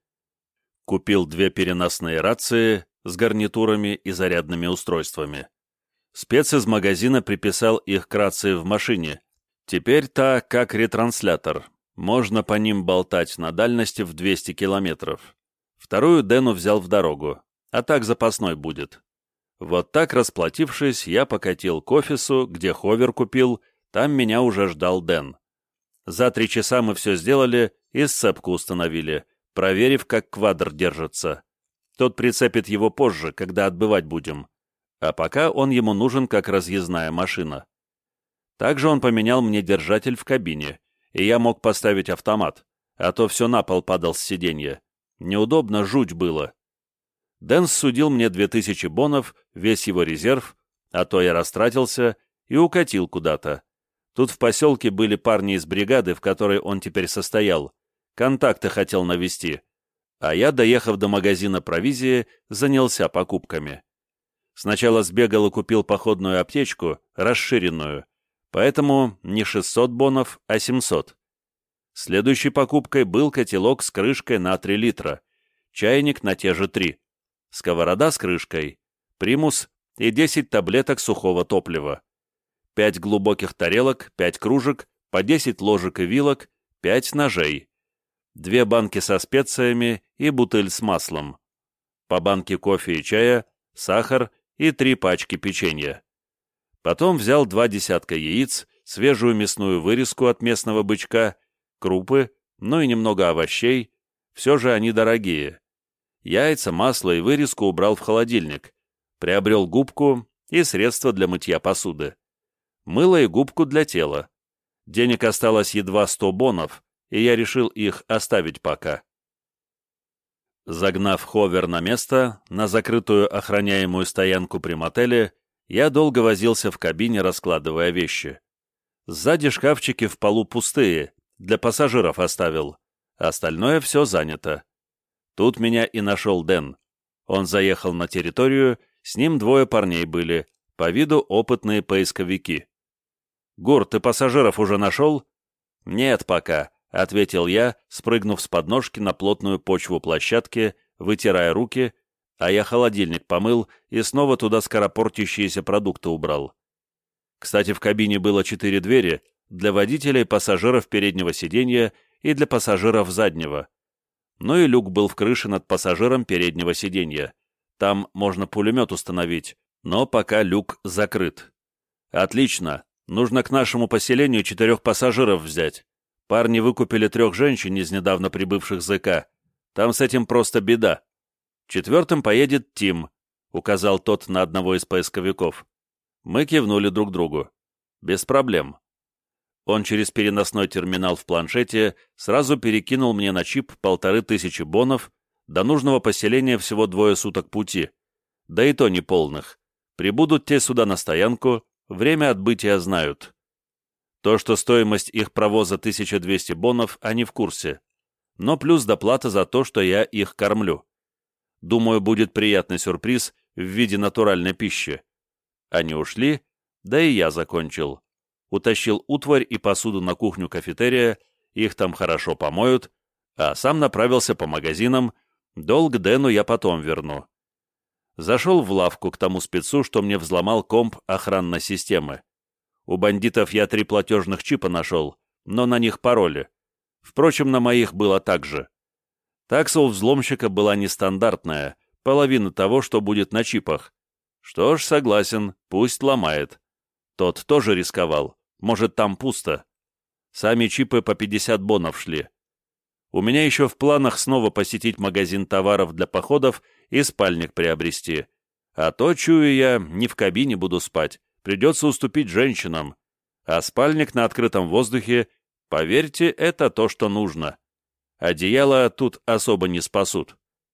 Купил две переносные рации с гарнитурами и зарядными устройствами. Спец из магазина приписал их к рации в машине. Теперь та как ретранслятор. Можно по ним болтать на дальности в двести километров. Вторую Дэну взял в дорогу, а так запасной будет. Вот так, расплатившись, я покатил к офису, где ховер купил, там меня уже ждал Дэн. За три часа мы все сделали и сцепку установили, проверив, как квадр держится. Тот прицепит его позже, когда отбывать будем. А пока он ему нужен как разъездная машина. Также он поменял мне держатель в кабине, и я мог поставить автомат, а то все на пол падал с сиденья. Неудобно, жуть было. Дэн судил мне две тысячи бонов, весь его резерв, а то я растратился и укатил куда-то. Тут в поселке были парни из бригады, в которой он теперь состоял. Контакты хотел навести. А я, доехав до магазина провизии, занялся покупками. Сначала сбегал и купил походную аптечку, расширенную, поэтому не шестьсот бонов, а семьсот. Следующей покупкой был котелок с крышкой на три литра, чайник на те же три, сковорода с крышкой, примус и десять таблеток сухого топлива, пять глубоких тарелок, пять кружек, по десять ложек и вилок, пять ножей, две банки со специями и бутыль с маслом, по банке кофе и чая, сахар и три пачки печенья. Потом взял два десятка яиц, свежую мясную вырезку от местного бычка, крупы, ну и немного овощей, все же они дорогие. Яйца, масло и вырезку убрал в холодильник, приобрел губку и средства для мытья посуды. Мыло и губку для тела. Денег осталось едва сто бонов, и я решил их оставить пока. Загнав ховер на место, на закрытую охраняемую стоянку при мотеле, я долго возился в кабине, раскладывая вещи. Сзади шкафчики в полу пустые, для пассажиров оставил. Остальное все занято. Тут меня и нашел Дэн. Он заехал на территорию, с ним двое парней были, по виду опытные поисковики. «Гур, ты пассажиров уже нашел?» «Нет пока», — ответил я, спрыгнув с подножки на плотную почву площадки, вытирая руки, а я холодильник помыл и снова туда скоропортящиеся продукты убрал. Кстати, в кабине было четыре двери для водителя и пассажиров переднего сиденья и для пассажиров заднего. Ну и люк был в крыше над пассажиром переднего сиденья. Там можно пулемет установить, но пока люк закрыт. «Отлично. Нужно к нашему поселению четырех пассажиров взять. Парни выкупили трех женщин из недавно прибывших ЗК. Там с этим просто беда. Четвертым поедет Тим», — указал тот на одного из поисковиков. Мы кивнули друг другу. «Без проблем». Он через переносной терминал в планшете сразу перекинул мне на чип полторы тысячи бонов, до нужного поселения всего двое суток пути. Да и то неполных. Прибудут те сюда на стоянку, время отбытия знают. То, что стоимость их провоза тысяча двести бонов, они в курсе. Но плюс доплата за то, что я их кормлю. Думаю, будет приятный сюрприз в виде натуральной пищи. Они ушли, да и я закончил. Утащил утварь и посуду на кухню кафетерия, их там хорошо помоют, а сам направился по магазинам, долг Дэну я потом верну. Зашел в лавку к тому спецу, что мне взломал комп охранной системы. У бандитов я три платежных чипа нашел, но на них пароли. Впрочем, на моих было так же. Такса у взломщика была нестандартная, половина того, что будет на чипах. Что ж, согласен, пусть ломает. Тот тоже рисковал, может, там пусто. Сами чипы по пятьдесят бонов шли. У меня еще в планах снова посетить магазин товаров для походов и спальник приобрести. А то, чую я, не в кабине буду спать, придется уступить женщинам. А спальник на открытом воздухе, поверьте, это то, что нужно. Одеяло тут особо не спасут.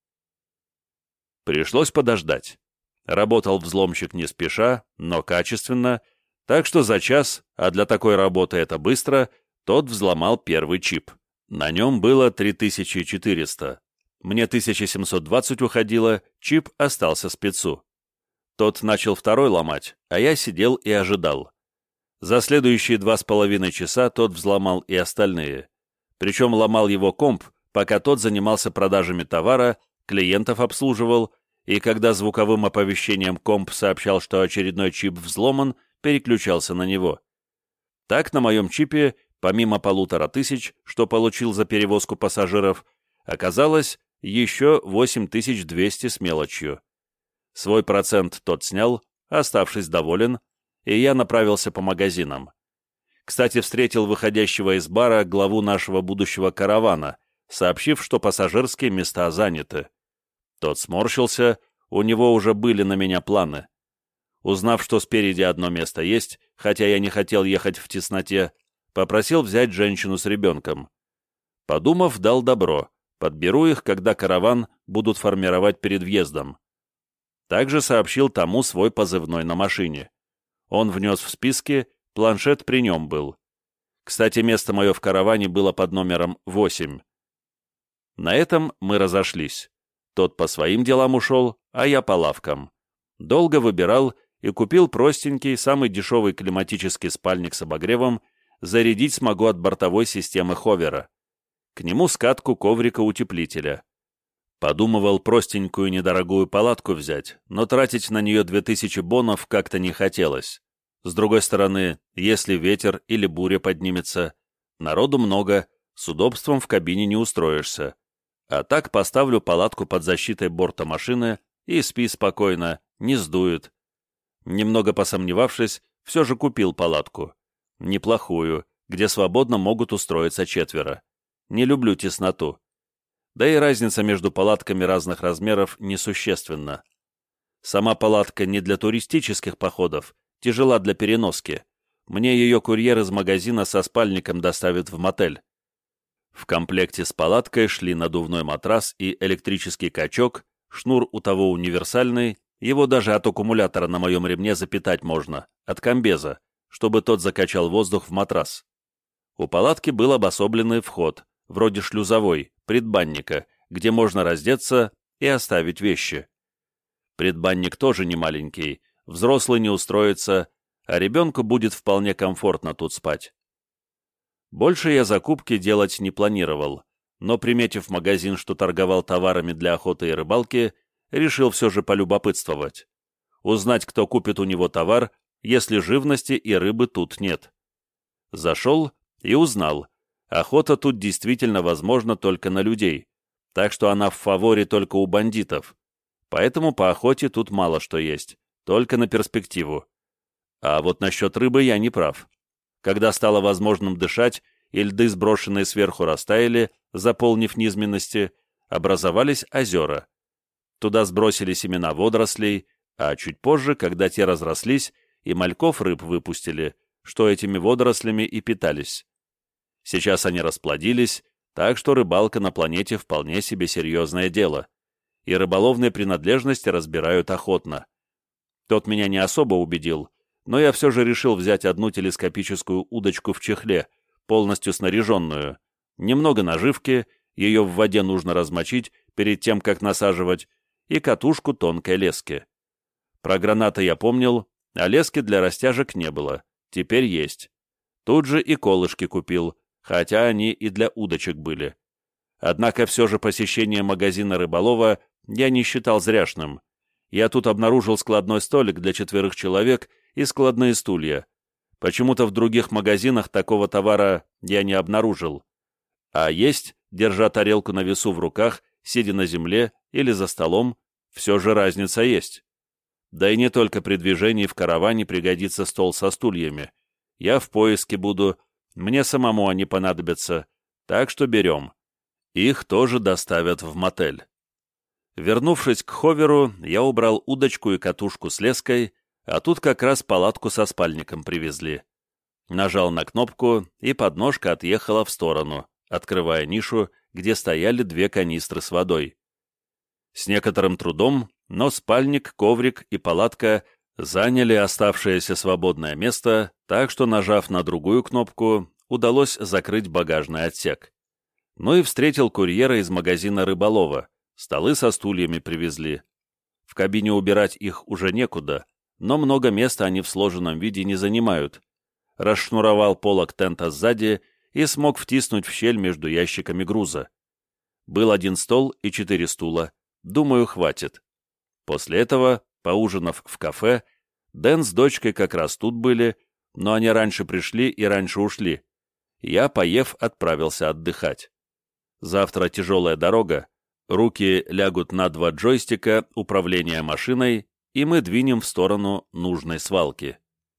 Пришлось подождать. Работал взломщик не спеша, но качественно, так что за час, а для такой работы это быстро, тот взломал первый чип. На нем было три тысячи четыреста. Мне тысяча семьсот двадцать уходило, чип остался спецу. Тот начал второй ломать, а я сидел и ожидал. За следующие два с половиной часа тот взломал и остальные. Причем ломал его комп, пока тот занимался продажами товара, клиентов обслуживал, и когда звуковым оповещением комп сообщал, что очередной чип взломан, переключался на него. Так на моем чипе, помимо полутора тысяч, что получил за перевозку пассажиров, оказалось еще восемь тысяч двести с мелочью. Свой процент тот снял, оставшись доволен, и я направился по магазинам. Кстати, встретил выходящего из бара главу нашего будущего каравана, сообщив, что пассажирские места заняты. Тот сморщился, у него уже были на меня планы. Узнав, что спереди одно место есть, хотя я не хотел ехать в тесноте, попросил взять женщину с ребенком. Подумав, дал добро, подберу их, когда караван будут формировать перед въездом. Также сообщил тому свой позывной на машине. Он внес в списки, планшет при нем был. Кстати, место мое в караване было под номером восемь. На этом мы разошлись. Тот по своим делам ушел, а я по лавкам. Долго выбирал и купил простенький, самый дешевый климатический спальник с обогревом, зарядить смогу от бортовой системы ховера. К нему скатку коврика-утеплителя. Подумывал простенькую недорогую палатку взять, но тратить на нее две тысячи бонов как-то не хотелось. С другой стороны, если ветер или буря поднимется, народу много, с удобством в кабине не устроишься. А так поставлю палатку под защитой борта машины и спи спокойно, не сдует. Немного посомневавшись, все же купил палатку. Неплохую, где свободно могут устроиться четверо. Не люблю тесноту. Да и разница между палатками разных размеров несущественна. Сама палатка не для туристических походов, тяжела для переноски. Мне ее курьер из магазина со спальником доставит в мотель. В комплекте с палаткой шли надувной матрас и электрический качок, шнур у того универсальный, его даже от аккумулятора на моем ремне запитать можно, от комбеза, чтобы тот закачал воздух в матрас. У палатки был обособленный вход, вроде шлюзовой, предбанника, где можно раздеться и оставить вещи. Предбанник тоже не маленький, взрослый не устроится, а ребенку будет вполне комфортно тут спать. Больше я закупки делать не планировал, но, приметив магазин, что торговал товарами для охоты и рыбалки, решил все же полюбопытствовать. Узнать, кто купит у него товар, если живности и рыбы тут нет. Зашел и узнал, охота тут действительно возможна только на людей, так что она в фаворе только у бандитов. Поэтому по охоте тут мало что есть, только на перспективу. А вот насчет рыбы я не прав. Когда стало возможным дышать, и льды, сброшенные сверху, растаяли, заполнив низменности, образовались озера. Туда сбросили семена водорослей, а чуть позже, когда те разрослись, и мальков рыб выпустили, что этими водорослями и питались. Сейчас они расплодились, так что рыбалка на планете вполне себе серьезное дело, и рыболовные принадлежности разбирают охотно. Тот меня не особо убедил, но я все же решил взять одну телескопическую удочку в чехле, полностью снаряженную, немного наживки, ее в воде нужно размочить перед тем, как насаживать, и катушку тонкой лески. Про гранаты я помнил, а лески для растяжек не было, теперь есть. Тут же и колышки купил, хотя они и для удочек были. Однако все же посещение магазина рыболова я не считал зряшным. Я тут обнаружил складной столик для четверых человек и складные стулья. Почему-то в других магазинах такого товара я не обнаружил. А есть, держа тарелку на весу в руках, сидя на земле или за столом, все же разница есть. Да и не только при движении в караване пригодится стол со стульями. Я в поиске буду, мне самому они понадобятся, так что берем. Их тоже доставят в мотель. Вернувшись к ховеру, я убрал удочку и катушку с леской, а тут как раз палатку со спальником привезли. Нажал на кнопку, и подножка отъехала в сторону, открывая нишу, где стояли две канистры с водой. С некоторым трудом, но спальник, коврик и палатка заняли оставшееся свободное место, так что, нажав на другую кнопку, удалось закрыть багажный отсек. Ну и встретил курьера из магазина рыболова, столы со стульями привезли. В кабине убирать их уже некуда, но много места они в сложенном виде не занимают. Расшнуровал полог тента сзади и смог втиснуть в щель между ящиками груза. Был один стол и четыре стула, думаю, хватит. После этого, поужинав в кафе, Дэн с дочкой как раз тут были, но они раньше пришли и раньше ушли. Я, поев, отправился отдыхать. Завтра тяжелая дорога, руки лягут на два джойстика управления машиной, и мы двинем в сторону нужной свалки.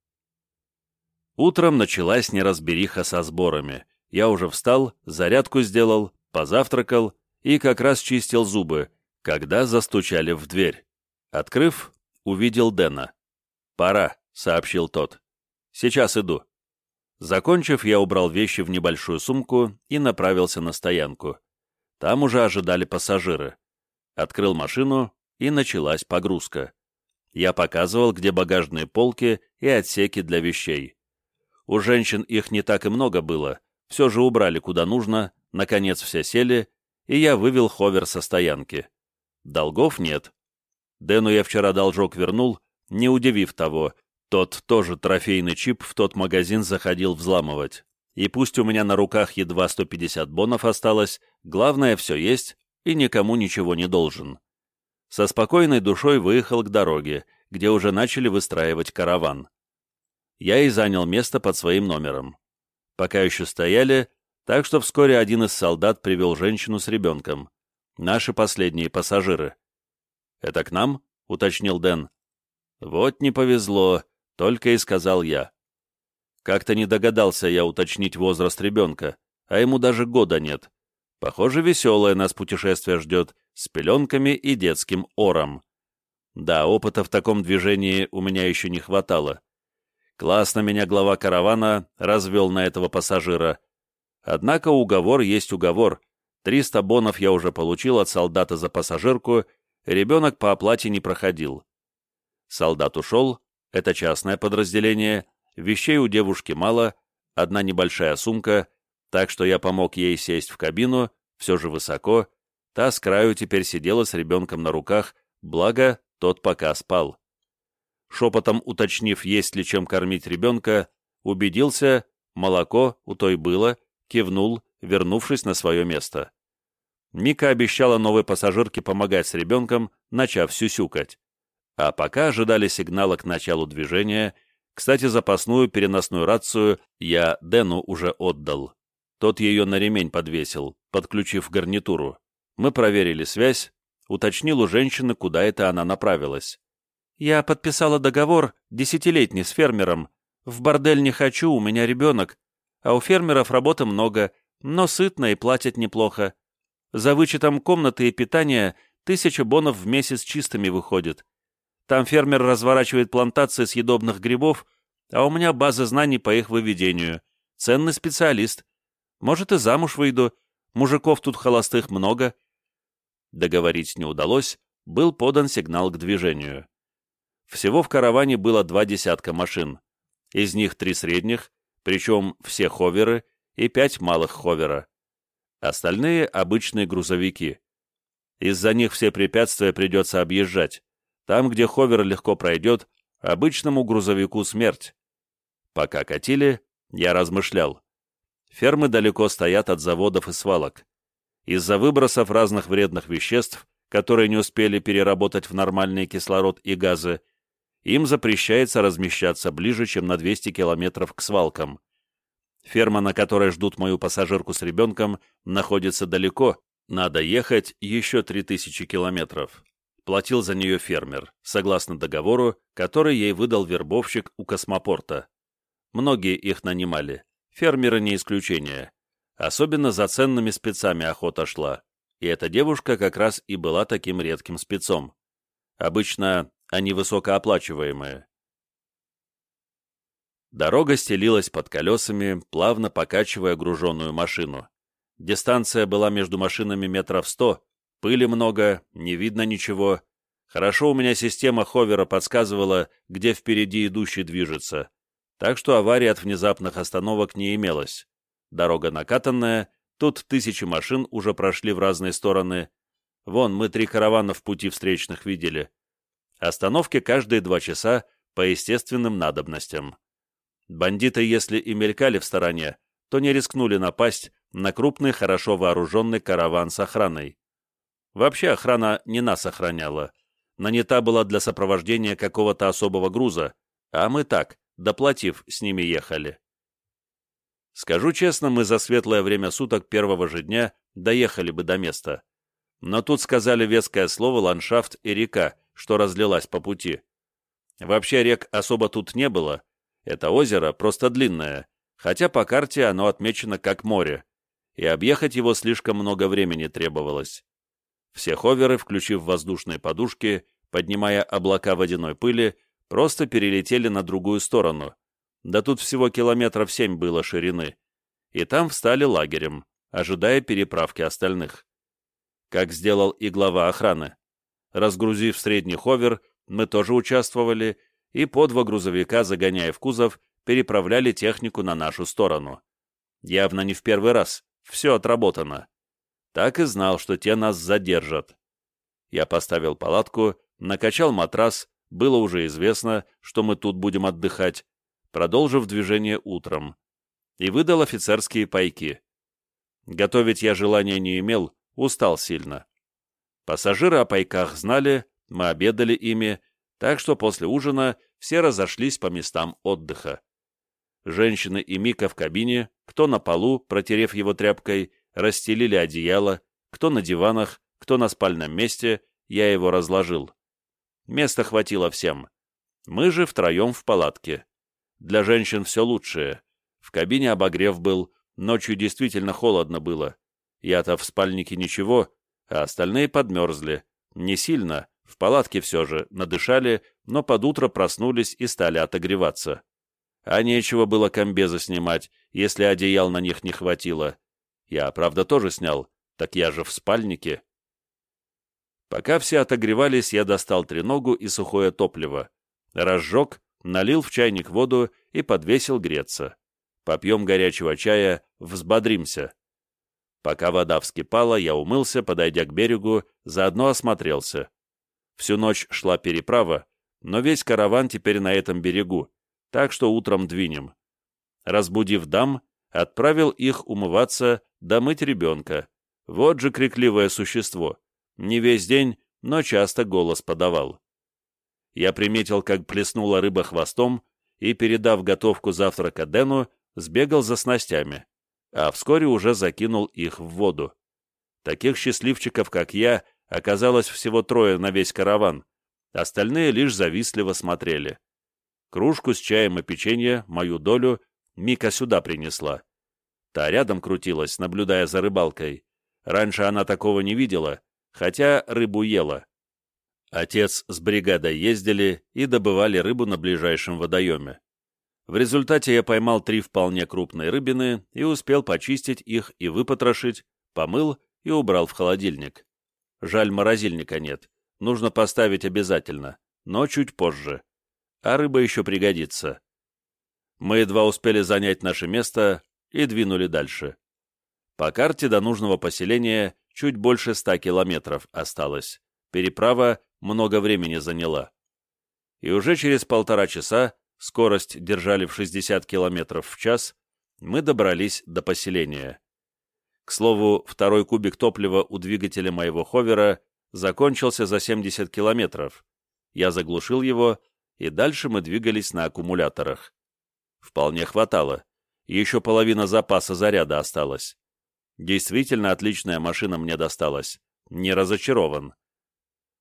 Утром началась неразбериха со сборами. Я уже встал, зарядку сделал, позавтракал и как раз чистил зубы, когда застучали в дверь. Открыв, увидел Дэна. «Пора», — сообщил тот. «Сейчас иду». Закончив, я убрал вещи в небольшую сумку и направился на стоянку. Там уже ожидали пассажиры. Открыл машину, и началась погрузка. Я показывал, где багажные полки и отсеки для вещей. У женщин их не так и много было, все же убрали куда нужно, наконец все сели, и я вывел ховер со стоянки. Долгов нет. Дэну я вчера должок вернул, не удивив того, тот тоже трофейный чип в тот магазин заходил взламывать. И пусть у меня на руках едва сто пятьдесят бонов осталось, главное все есть, и никому ничего не должен. Со спокойной душой выехал к дороге, где уже начали выстраивать караван. Я и занял место под своим номером. Пока еще стояли, так что вскоре один из солдат привел женщину с ребенком. Наши последние пассажиры. «Это к нам?» — уточнил Дэн. «Вот не повезло», — только и сказал я. Как-то не догадался я уточнить возраст ребенка, а ему даже года нет. Похоже, веселое нас путешествие ждет, с пеленками и детским ором. Да, опыта в таком движении у меня еще не хватало. Классно меня глава каравана развел на этого пассажира. Однако уговор есть уговор. триста бонов я уже получил от солдата за пассажирку, ребенок по оплате не проходил. Солдат ушел, это частное подразделение, вещей у девушки мало, одна небольшая сумка, так что я помог ей сесть в кабину, все же высоко, та с краю теперь сидела с ребенком на руках, благо тот пока спал. Шепотом уточнив, есть ли чем кормить ребенка, убедился, молоко у той было, кивнул, вернувшись на свое место. Мика обещала новой пассажирке помогать с ребенком, начав сюсюкать. А пока ожидали сигнала к началу движения, кстати, запасную переносную рацию я Дэну уже отдал. Тот ее на ремень подвесил, подключив гарнитуру. Мы проверили связь, уточнил у женщины, куда это она направилась. «Я подписала договор десятилетний с фермером. В бордель не хочу, у меня ребенок. А у фермеров работы много, но сытно и платят неплохо. За вычетом комнаты и питания тысяча бонов в месяц чистыми выходит. Там фермер разворачивает плантации съедобных грибов, а у меня база знаний по их выведению. Ценный специалист. Может, и замуж выйду. Мужиков тут холостых много». Договорить не удалось, был подан сигнал к движению. Всего в караване было два десятка машин. Из них три средних, причем все ховеры, и пять малых ховера. Остальные — обычные грузовики. Из-за них все препятствия придется объезжать. Там, где ховер легко пройдет, обычному грузовику смерть. Пока катили, я размышлял. Фермы далеко стоят от заводов и свалок. Из-за выбросов разных вредных веществ, которые не успели переработать в нормальный кислород и газы, им запрещается размещаться ближе, чем на двести километров к свалкам. Ферма, на которой ждут мою пассажирку с ребенком, находится далеко, надо ехать еще три тысячи километров. платил за нее фермер, согласно договору, который ей выдал вербовщик у космопорта. Многие их нанимали, фермеры не исключение. Особенно за ценными спецами охота шла, и эта девушка как раз и была таким редким спецом. Обычно они высокооплачиваемые. Дорога стелилась под колесами, плавно покачивая груженную машину. Дистанция была между машинами метров сто, пыли много, не видно ничего. Хорошо у меня система ховера подсказывала, где впереди идущий движется, так что аварий от внезапных остановок не имелось. Дорога накатанная, тут тысячи машин уже прошли в разные стороны. Вон, мы три каравана в пути встречных видели. Остановки каждые два часа по естественным надобностям. Бандиты, если и мелькали в стороне, то не рискнули напасть на крупный, хорошо вооруженный караван с охраной. Вообще охрана не нас охраняла. Нанята была для сопровождения какого-то особого груза, а мы так, доплатив, с ними ехали. Скажу честно, мы за светлое время суток первого же дня доехали бы до места. Но тут сказали веское слово ландшафт и река, что разлилась по пути. Вообще рек особо тут не было. Это озеро просто длинное, хотя по карте оно отмечено как море, и объехать его слишком много времени требовалось. Все ховеры, включив воздушные подушки, поднимая облака водяной пыли, просто перелетели на другую сторону. Да тут всего километров семь было ширины. И там встали лагерем, ожидая переправки остальных. Как сделал и глава охраны. Разгрузив средний ховер, мы тоже участвовали, и по два грузовика, загоняя в кузов, переправляли технику на нашу сторону. Явно не в первый раз, все отработано. Так и знал, что те нас задержат. Я поставил палатку, накачал матрас, было уже известно, что мы тут будем отдыхать, продолжив движение утром, и выдал офицерские пайки. Готовить я желания не имел, устал сильно. Пассажиры о пайках знали, мы обедали ими, так что после ужина все разошлись по местам отдыха. Женщины и Мика в кабине, кто на полу, протерев его тряпкой, расстелили одеяло, кто на диванах, кто на спальном месте, я его разложил. Места хватило всем. Мы же втроем в палатке. Для женщин все лучшее. В кабине обогрев был, ночью действительно холодно было. Я-то в спальнике ничего, а остальные подмерзли. Не сильно, в палатке все же, надышали, но под утро проснулись и стали отогреваться. А нечего было комбезы снимать, если одеял на них не хватило. Я, правда, тоже снял, так я же в спальнике. Пока все отогревались, я достал треногу и сухое топливо. Разжег, налил в чайник воду и подвесил греться. Попьем горячего чая, взбодримся. Пока вода вскипала, я умылся, подойдя к берегу, заодно осмотрелся. Всю ночь шла переправа, но весь караван теперь на этом берегу, так что утром двинем. Разбудив дам, отправил их умываться, да мыть ребенка. Вот же крикливое существо. Не весь день, но часто голос подавал. Я приметил, как плеснула рыба хвостом, и, передав готовку завтрака Дэну, сбегал за снастями, а вскоре уже закинул их в воду. Таких счастливчиков, как я, оказалось всего трое на весь караван, остальные лишь завистливо смотрели. Кружку с чаем и печенье, мою долю, Мика сюда принесла. Та рядом крутилась, наблюдая за рыбалкой. Раньше она такого не видела, хотя рыбу ела. Отец с бригадой ездили и добывали рыбу на ближайшем водоеме. В результате я поймал три вполне крупные рыбины и успел почистить их и выпотрошить, помыл и убрал в холодильник. Жаль, морозильника нет, нужно поставить обязательно, но чуть позже. А рыба еще пригодится. Мы едва успели занять наше место и двинули дальше. По карте до нужного поселения чуть больше ста километров осталось. Переправа много времени заняла. И уже через полтора часа, скорость держали в шестьдесят километров в час, мы добрались до поселения. К слову, второй кубик топлива у двигателя моего ховера закончился за семьдесят километров. Я заглушил его, и дальше мы двигались на аккумуляторах. Вполне хватало. Еще половина запаса заряда осталась. Действительно отличная машина мне досталась. Не разочарован.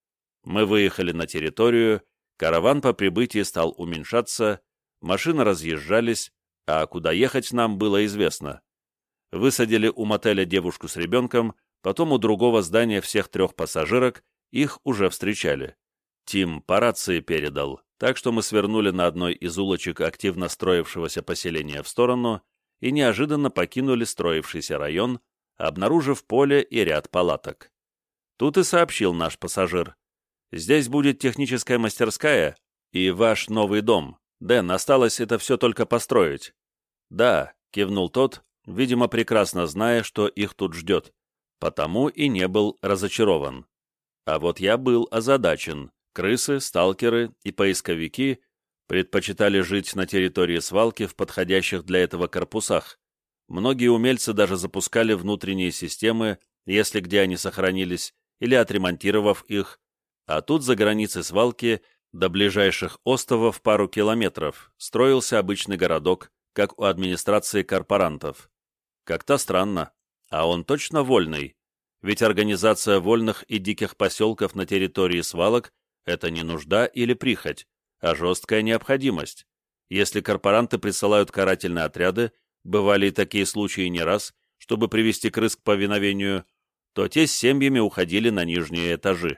Мы выехали на территорию, караван по прибытии стал уменьшаться, машины разъезжались, а куда ехать нам было известно. Высадили у мотеля девушку с ребенком, потом у другого здания всех трех пассажирок, их уже встречали. Тим по рации передал, так что мы свернули на одной из улочек активно строившегося поселения в сторону и неожиданно покинули строившийся район, обнаружив поле и ряд палаток. Тут и сообщил наш пассажир. «Здесь будет техническая мастерская и ваш новый дом. Дэн, осталось это все только построить». «Да», — кивнул тот, видимо, прекрасно зная, что их тут ждет, потому и не был разочарован. А вот я был озадачен. Крысы, сталкеры и поисковики предпочитали жить на территории свалки в подходящих для этого корпусах. Многие умельцы даже запускали внутренние системы, если где они сохранились, или отремонтировав их, а тут за границей свалки до ближайших островов пару километров строился обычный городок, как у администрации корпорантов. Как-то странно, а он точно вольный, ведь организация вольных и диких поселков на территории свалок — это не нужда или прихоть, а жесткая необходимость. Если корпоранты присылают карательные отряды, бывали и такие случаи не раз, чтобы привести крыс к повиновению, то те с семьями уходили на нижние этажи.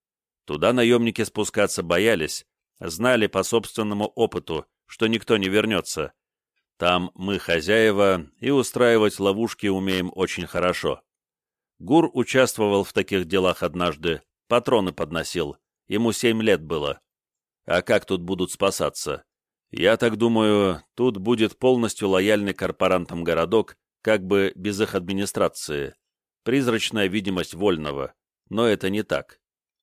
Туда наемники спускаться боялись, знали по собственному опыту, что никто не вернется. Там мы хозяева, и устраивать ловушки умеем очень хорошо. Гур участвовал в таких делах однажды, патроны подносил, ему семь лет было. А как тут будут спасаться? Я так думаю, тут будет полностью лояльный корпорантам городок, как бы без их администрации. Призрачная видимость вольного, но это не так.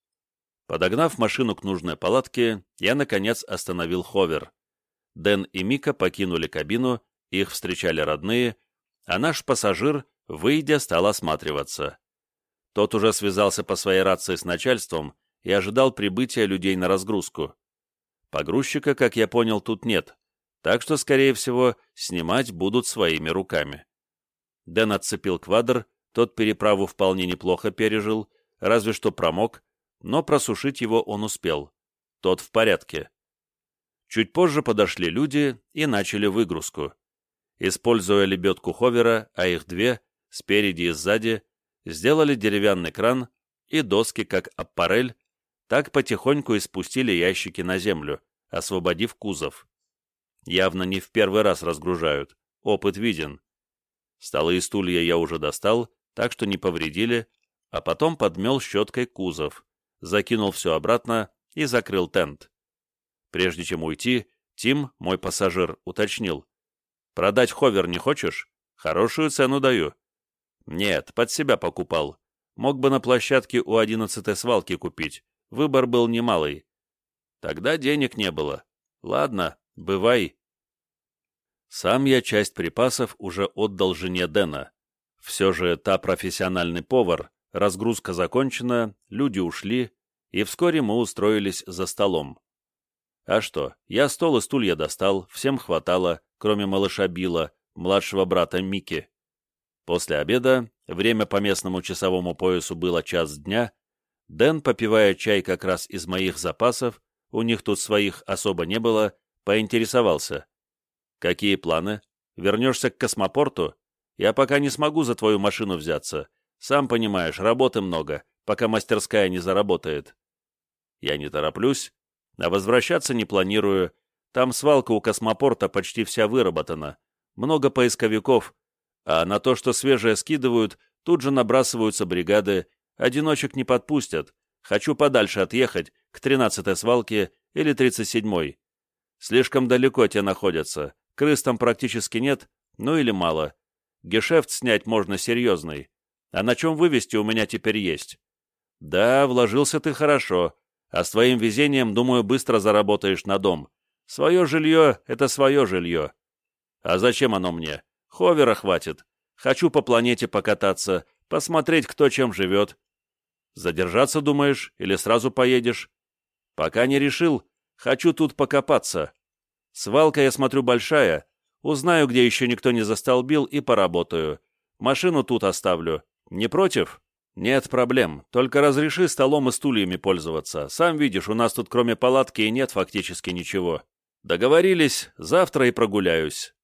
Подогнав машину к нужной палатке, я, наконец, остановил ховер. Дэн и Мика покинули кабину, их встречали родные, а наш пассажир, выйдя, стал осматриваться. Тот уже связался по своей рации с начальством и ожидал прибытия людей на разгрузку. Погрузчика, как я понял, тут нет, так что, скорее всего, снимать будут своими руками. Дэн отцепил квадр, тот переправу вполне неплохо пережил, разве что промок, но просушить его он успел. Тот в порядке. Чуть позже подошли люди и начали выгрузку. Используя лебедку ховера, а их две, спереди и сзади, сделали деревянный кран и доски, как аппарель, так потихоньку и спустили ящики на землю, освободив кузов. Явно не в первый раз разгружают, опыт виден. Столы и стулья я уже достал, так что не повредили, а потом подмел щеткой кузов, закинул все обратно и закрыл тент. Прежде чем уйти, Тим, мой пассажир, уточнил. «Продать ховер не хочешь? Хорошую цену даю». «Нет, под себя покупал. Мог бы на площадке у одиннадцатой свалки купить. Выбор был немалый. Тогда денег не было. Ладно, бывай». Сам я часть припасов уже отдал жене Дэна. Все же та профессиональный повар, разгрузка закончена, люди ушли, и вскоре мы устроились за столом. А что, я стол и стулья достал, всем хватало, кроме малыша Билла, младшего брата Мики. После обеда, время по местному часовому поясу было час дня, Дэн, попивая чай как раз из моих запасов, у них тут своих особо не было, поинтересовался. «Какие планы? Вернешься к космопорту? Я пока не смогу за твою машину взяться. Сам понимаешь, работы много, пока мастерская не заработает». «Я не тороплюсь, а возвращаться не планирую. Там свалка у космопорта почти вся выработана. Много поисковиков, а на то, что свежее скидывают, тут же набрасываются бригады, одиночек не подпустят. Хочу подальше отъехать, к тринадцатой свалке или тридцать седьмой. Слишком далеко те находятся, крыс там практически нет, ну или мало. Гешефт снять можно серьезный. А на чем вывести у меня теперь есть. Да, вложился ты хорошо, а с твоим везением, думаю, быстро заработаешь на дом. Свое жилье — это свое жилье. А зачем оно мне? Ховера хватит. Хочу по планете покататься, посмотреть, кто чем живет. Задержаться, думаешь, или сразу поедешь? Пока не решил. Хочу тут покопаться. Свалка, я смотрю, большая. Узнаю, где еще никто не застолбил, и поработаю. Машину тут оставлю. Не против? «Нет проблем, только разреши столом и стульями пользоваться. Сам видишь, у нас тут кроме палатки и нет фактически ничего. Договорились, завтра и прогуляюсь».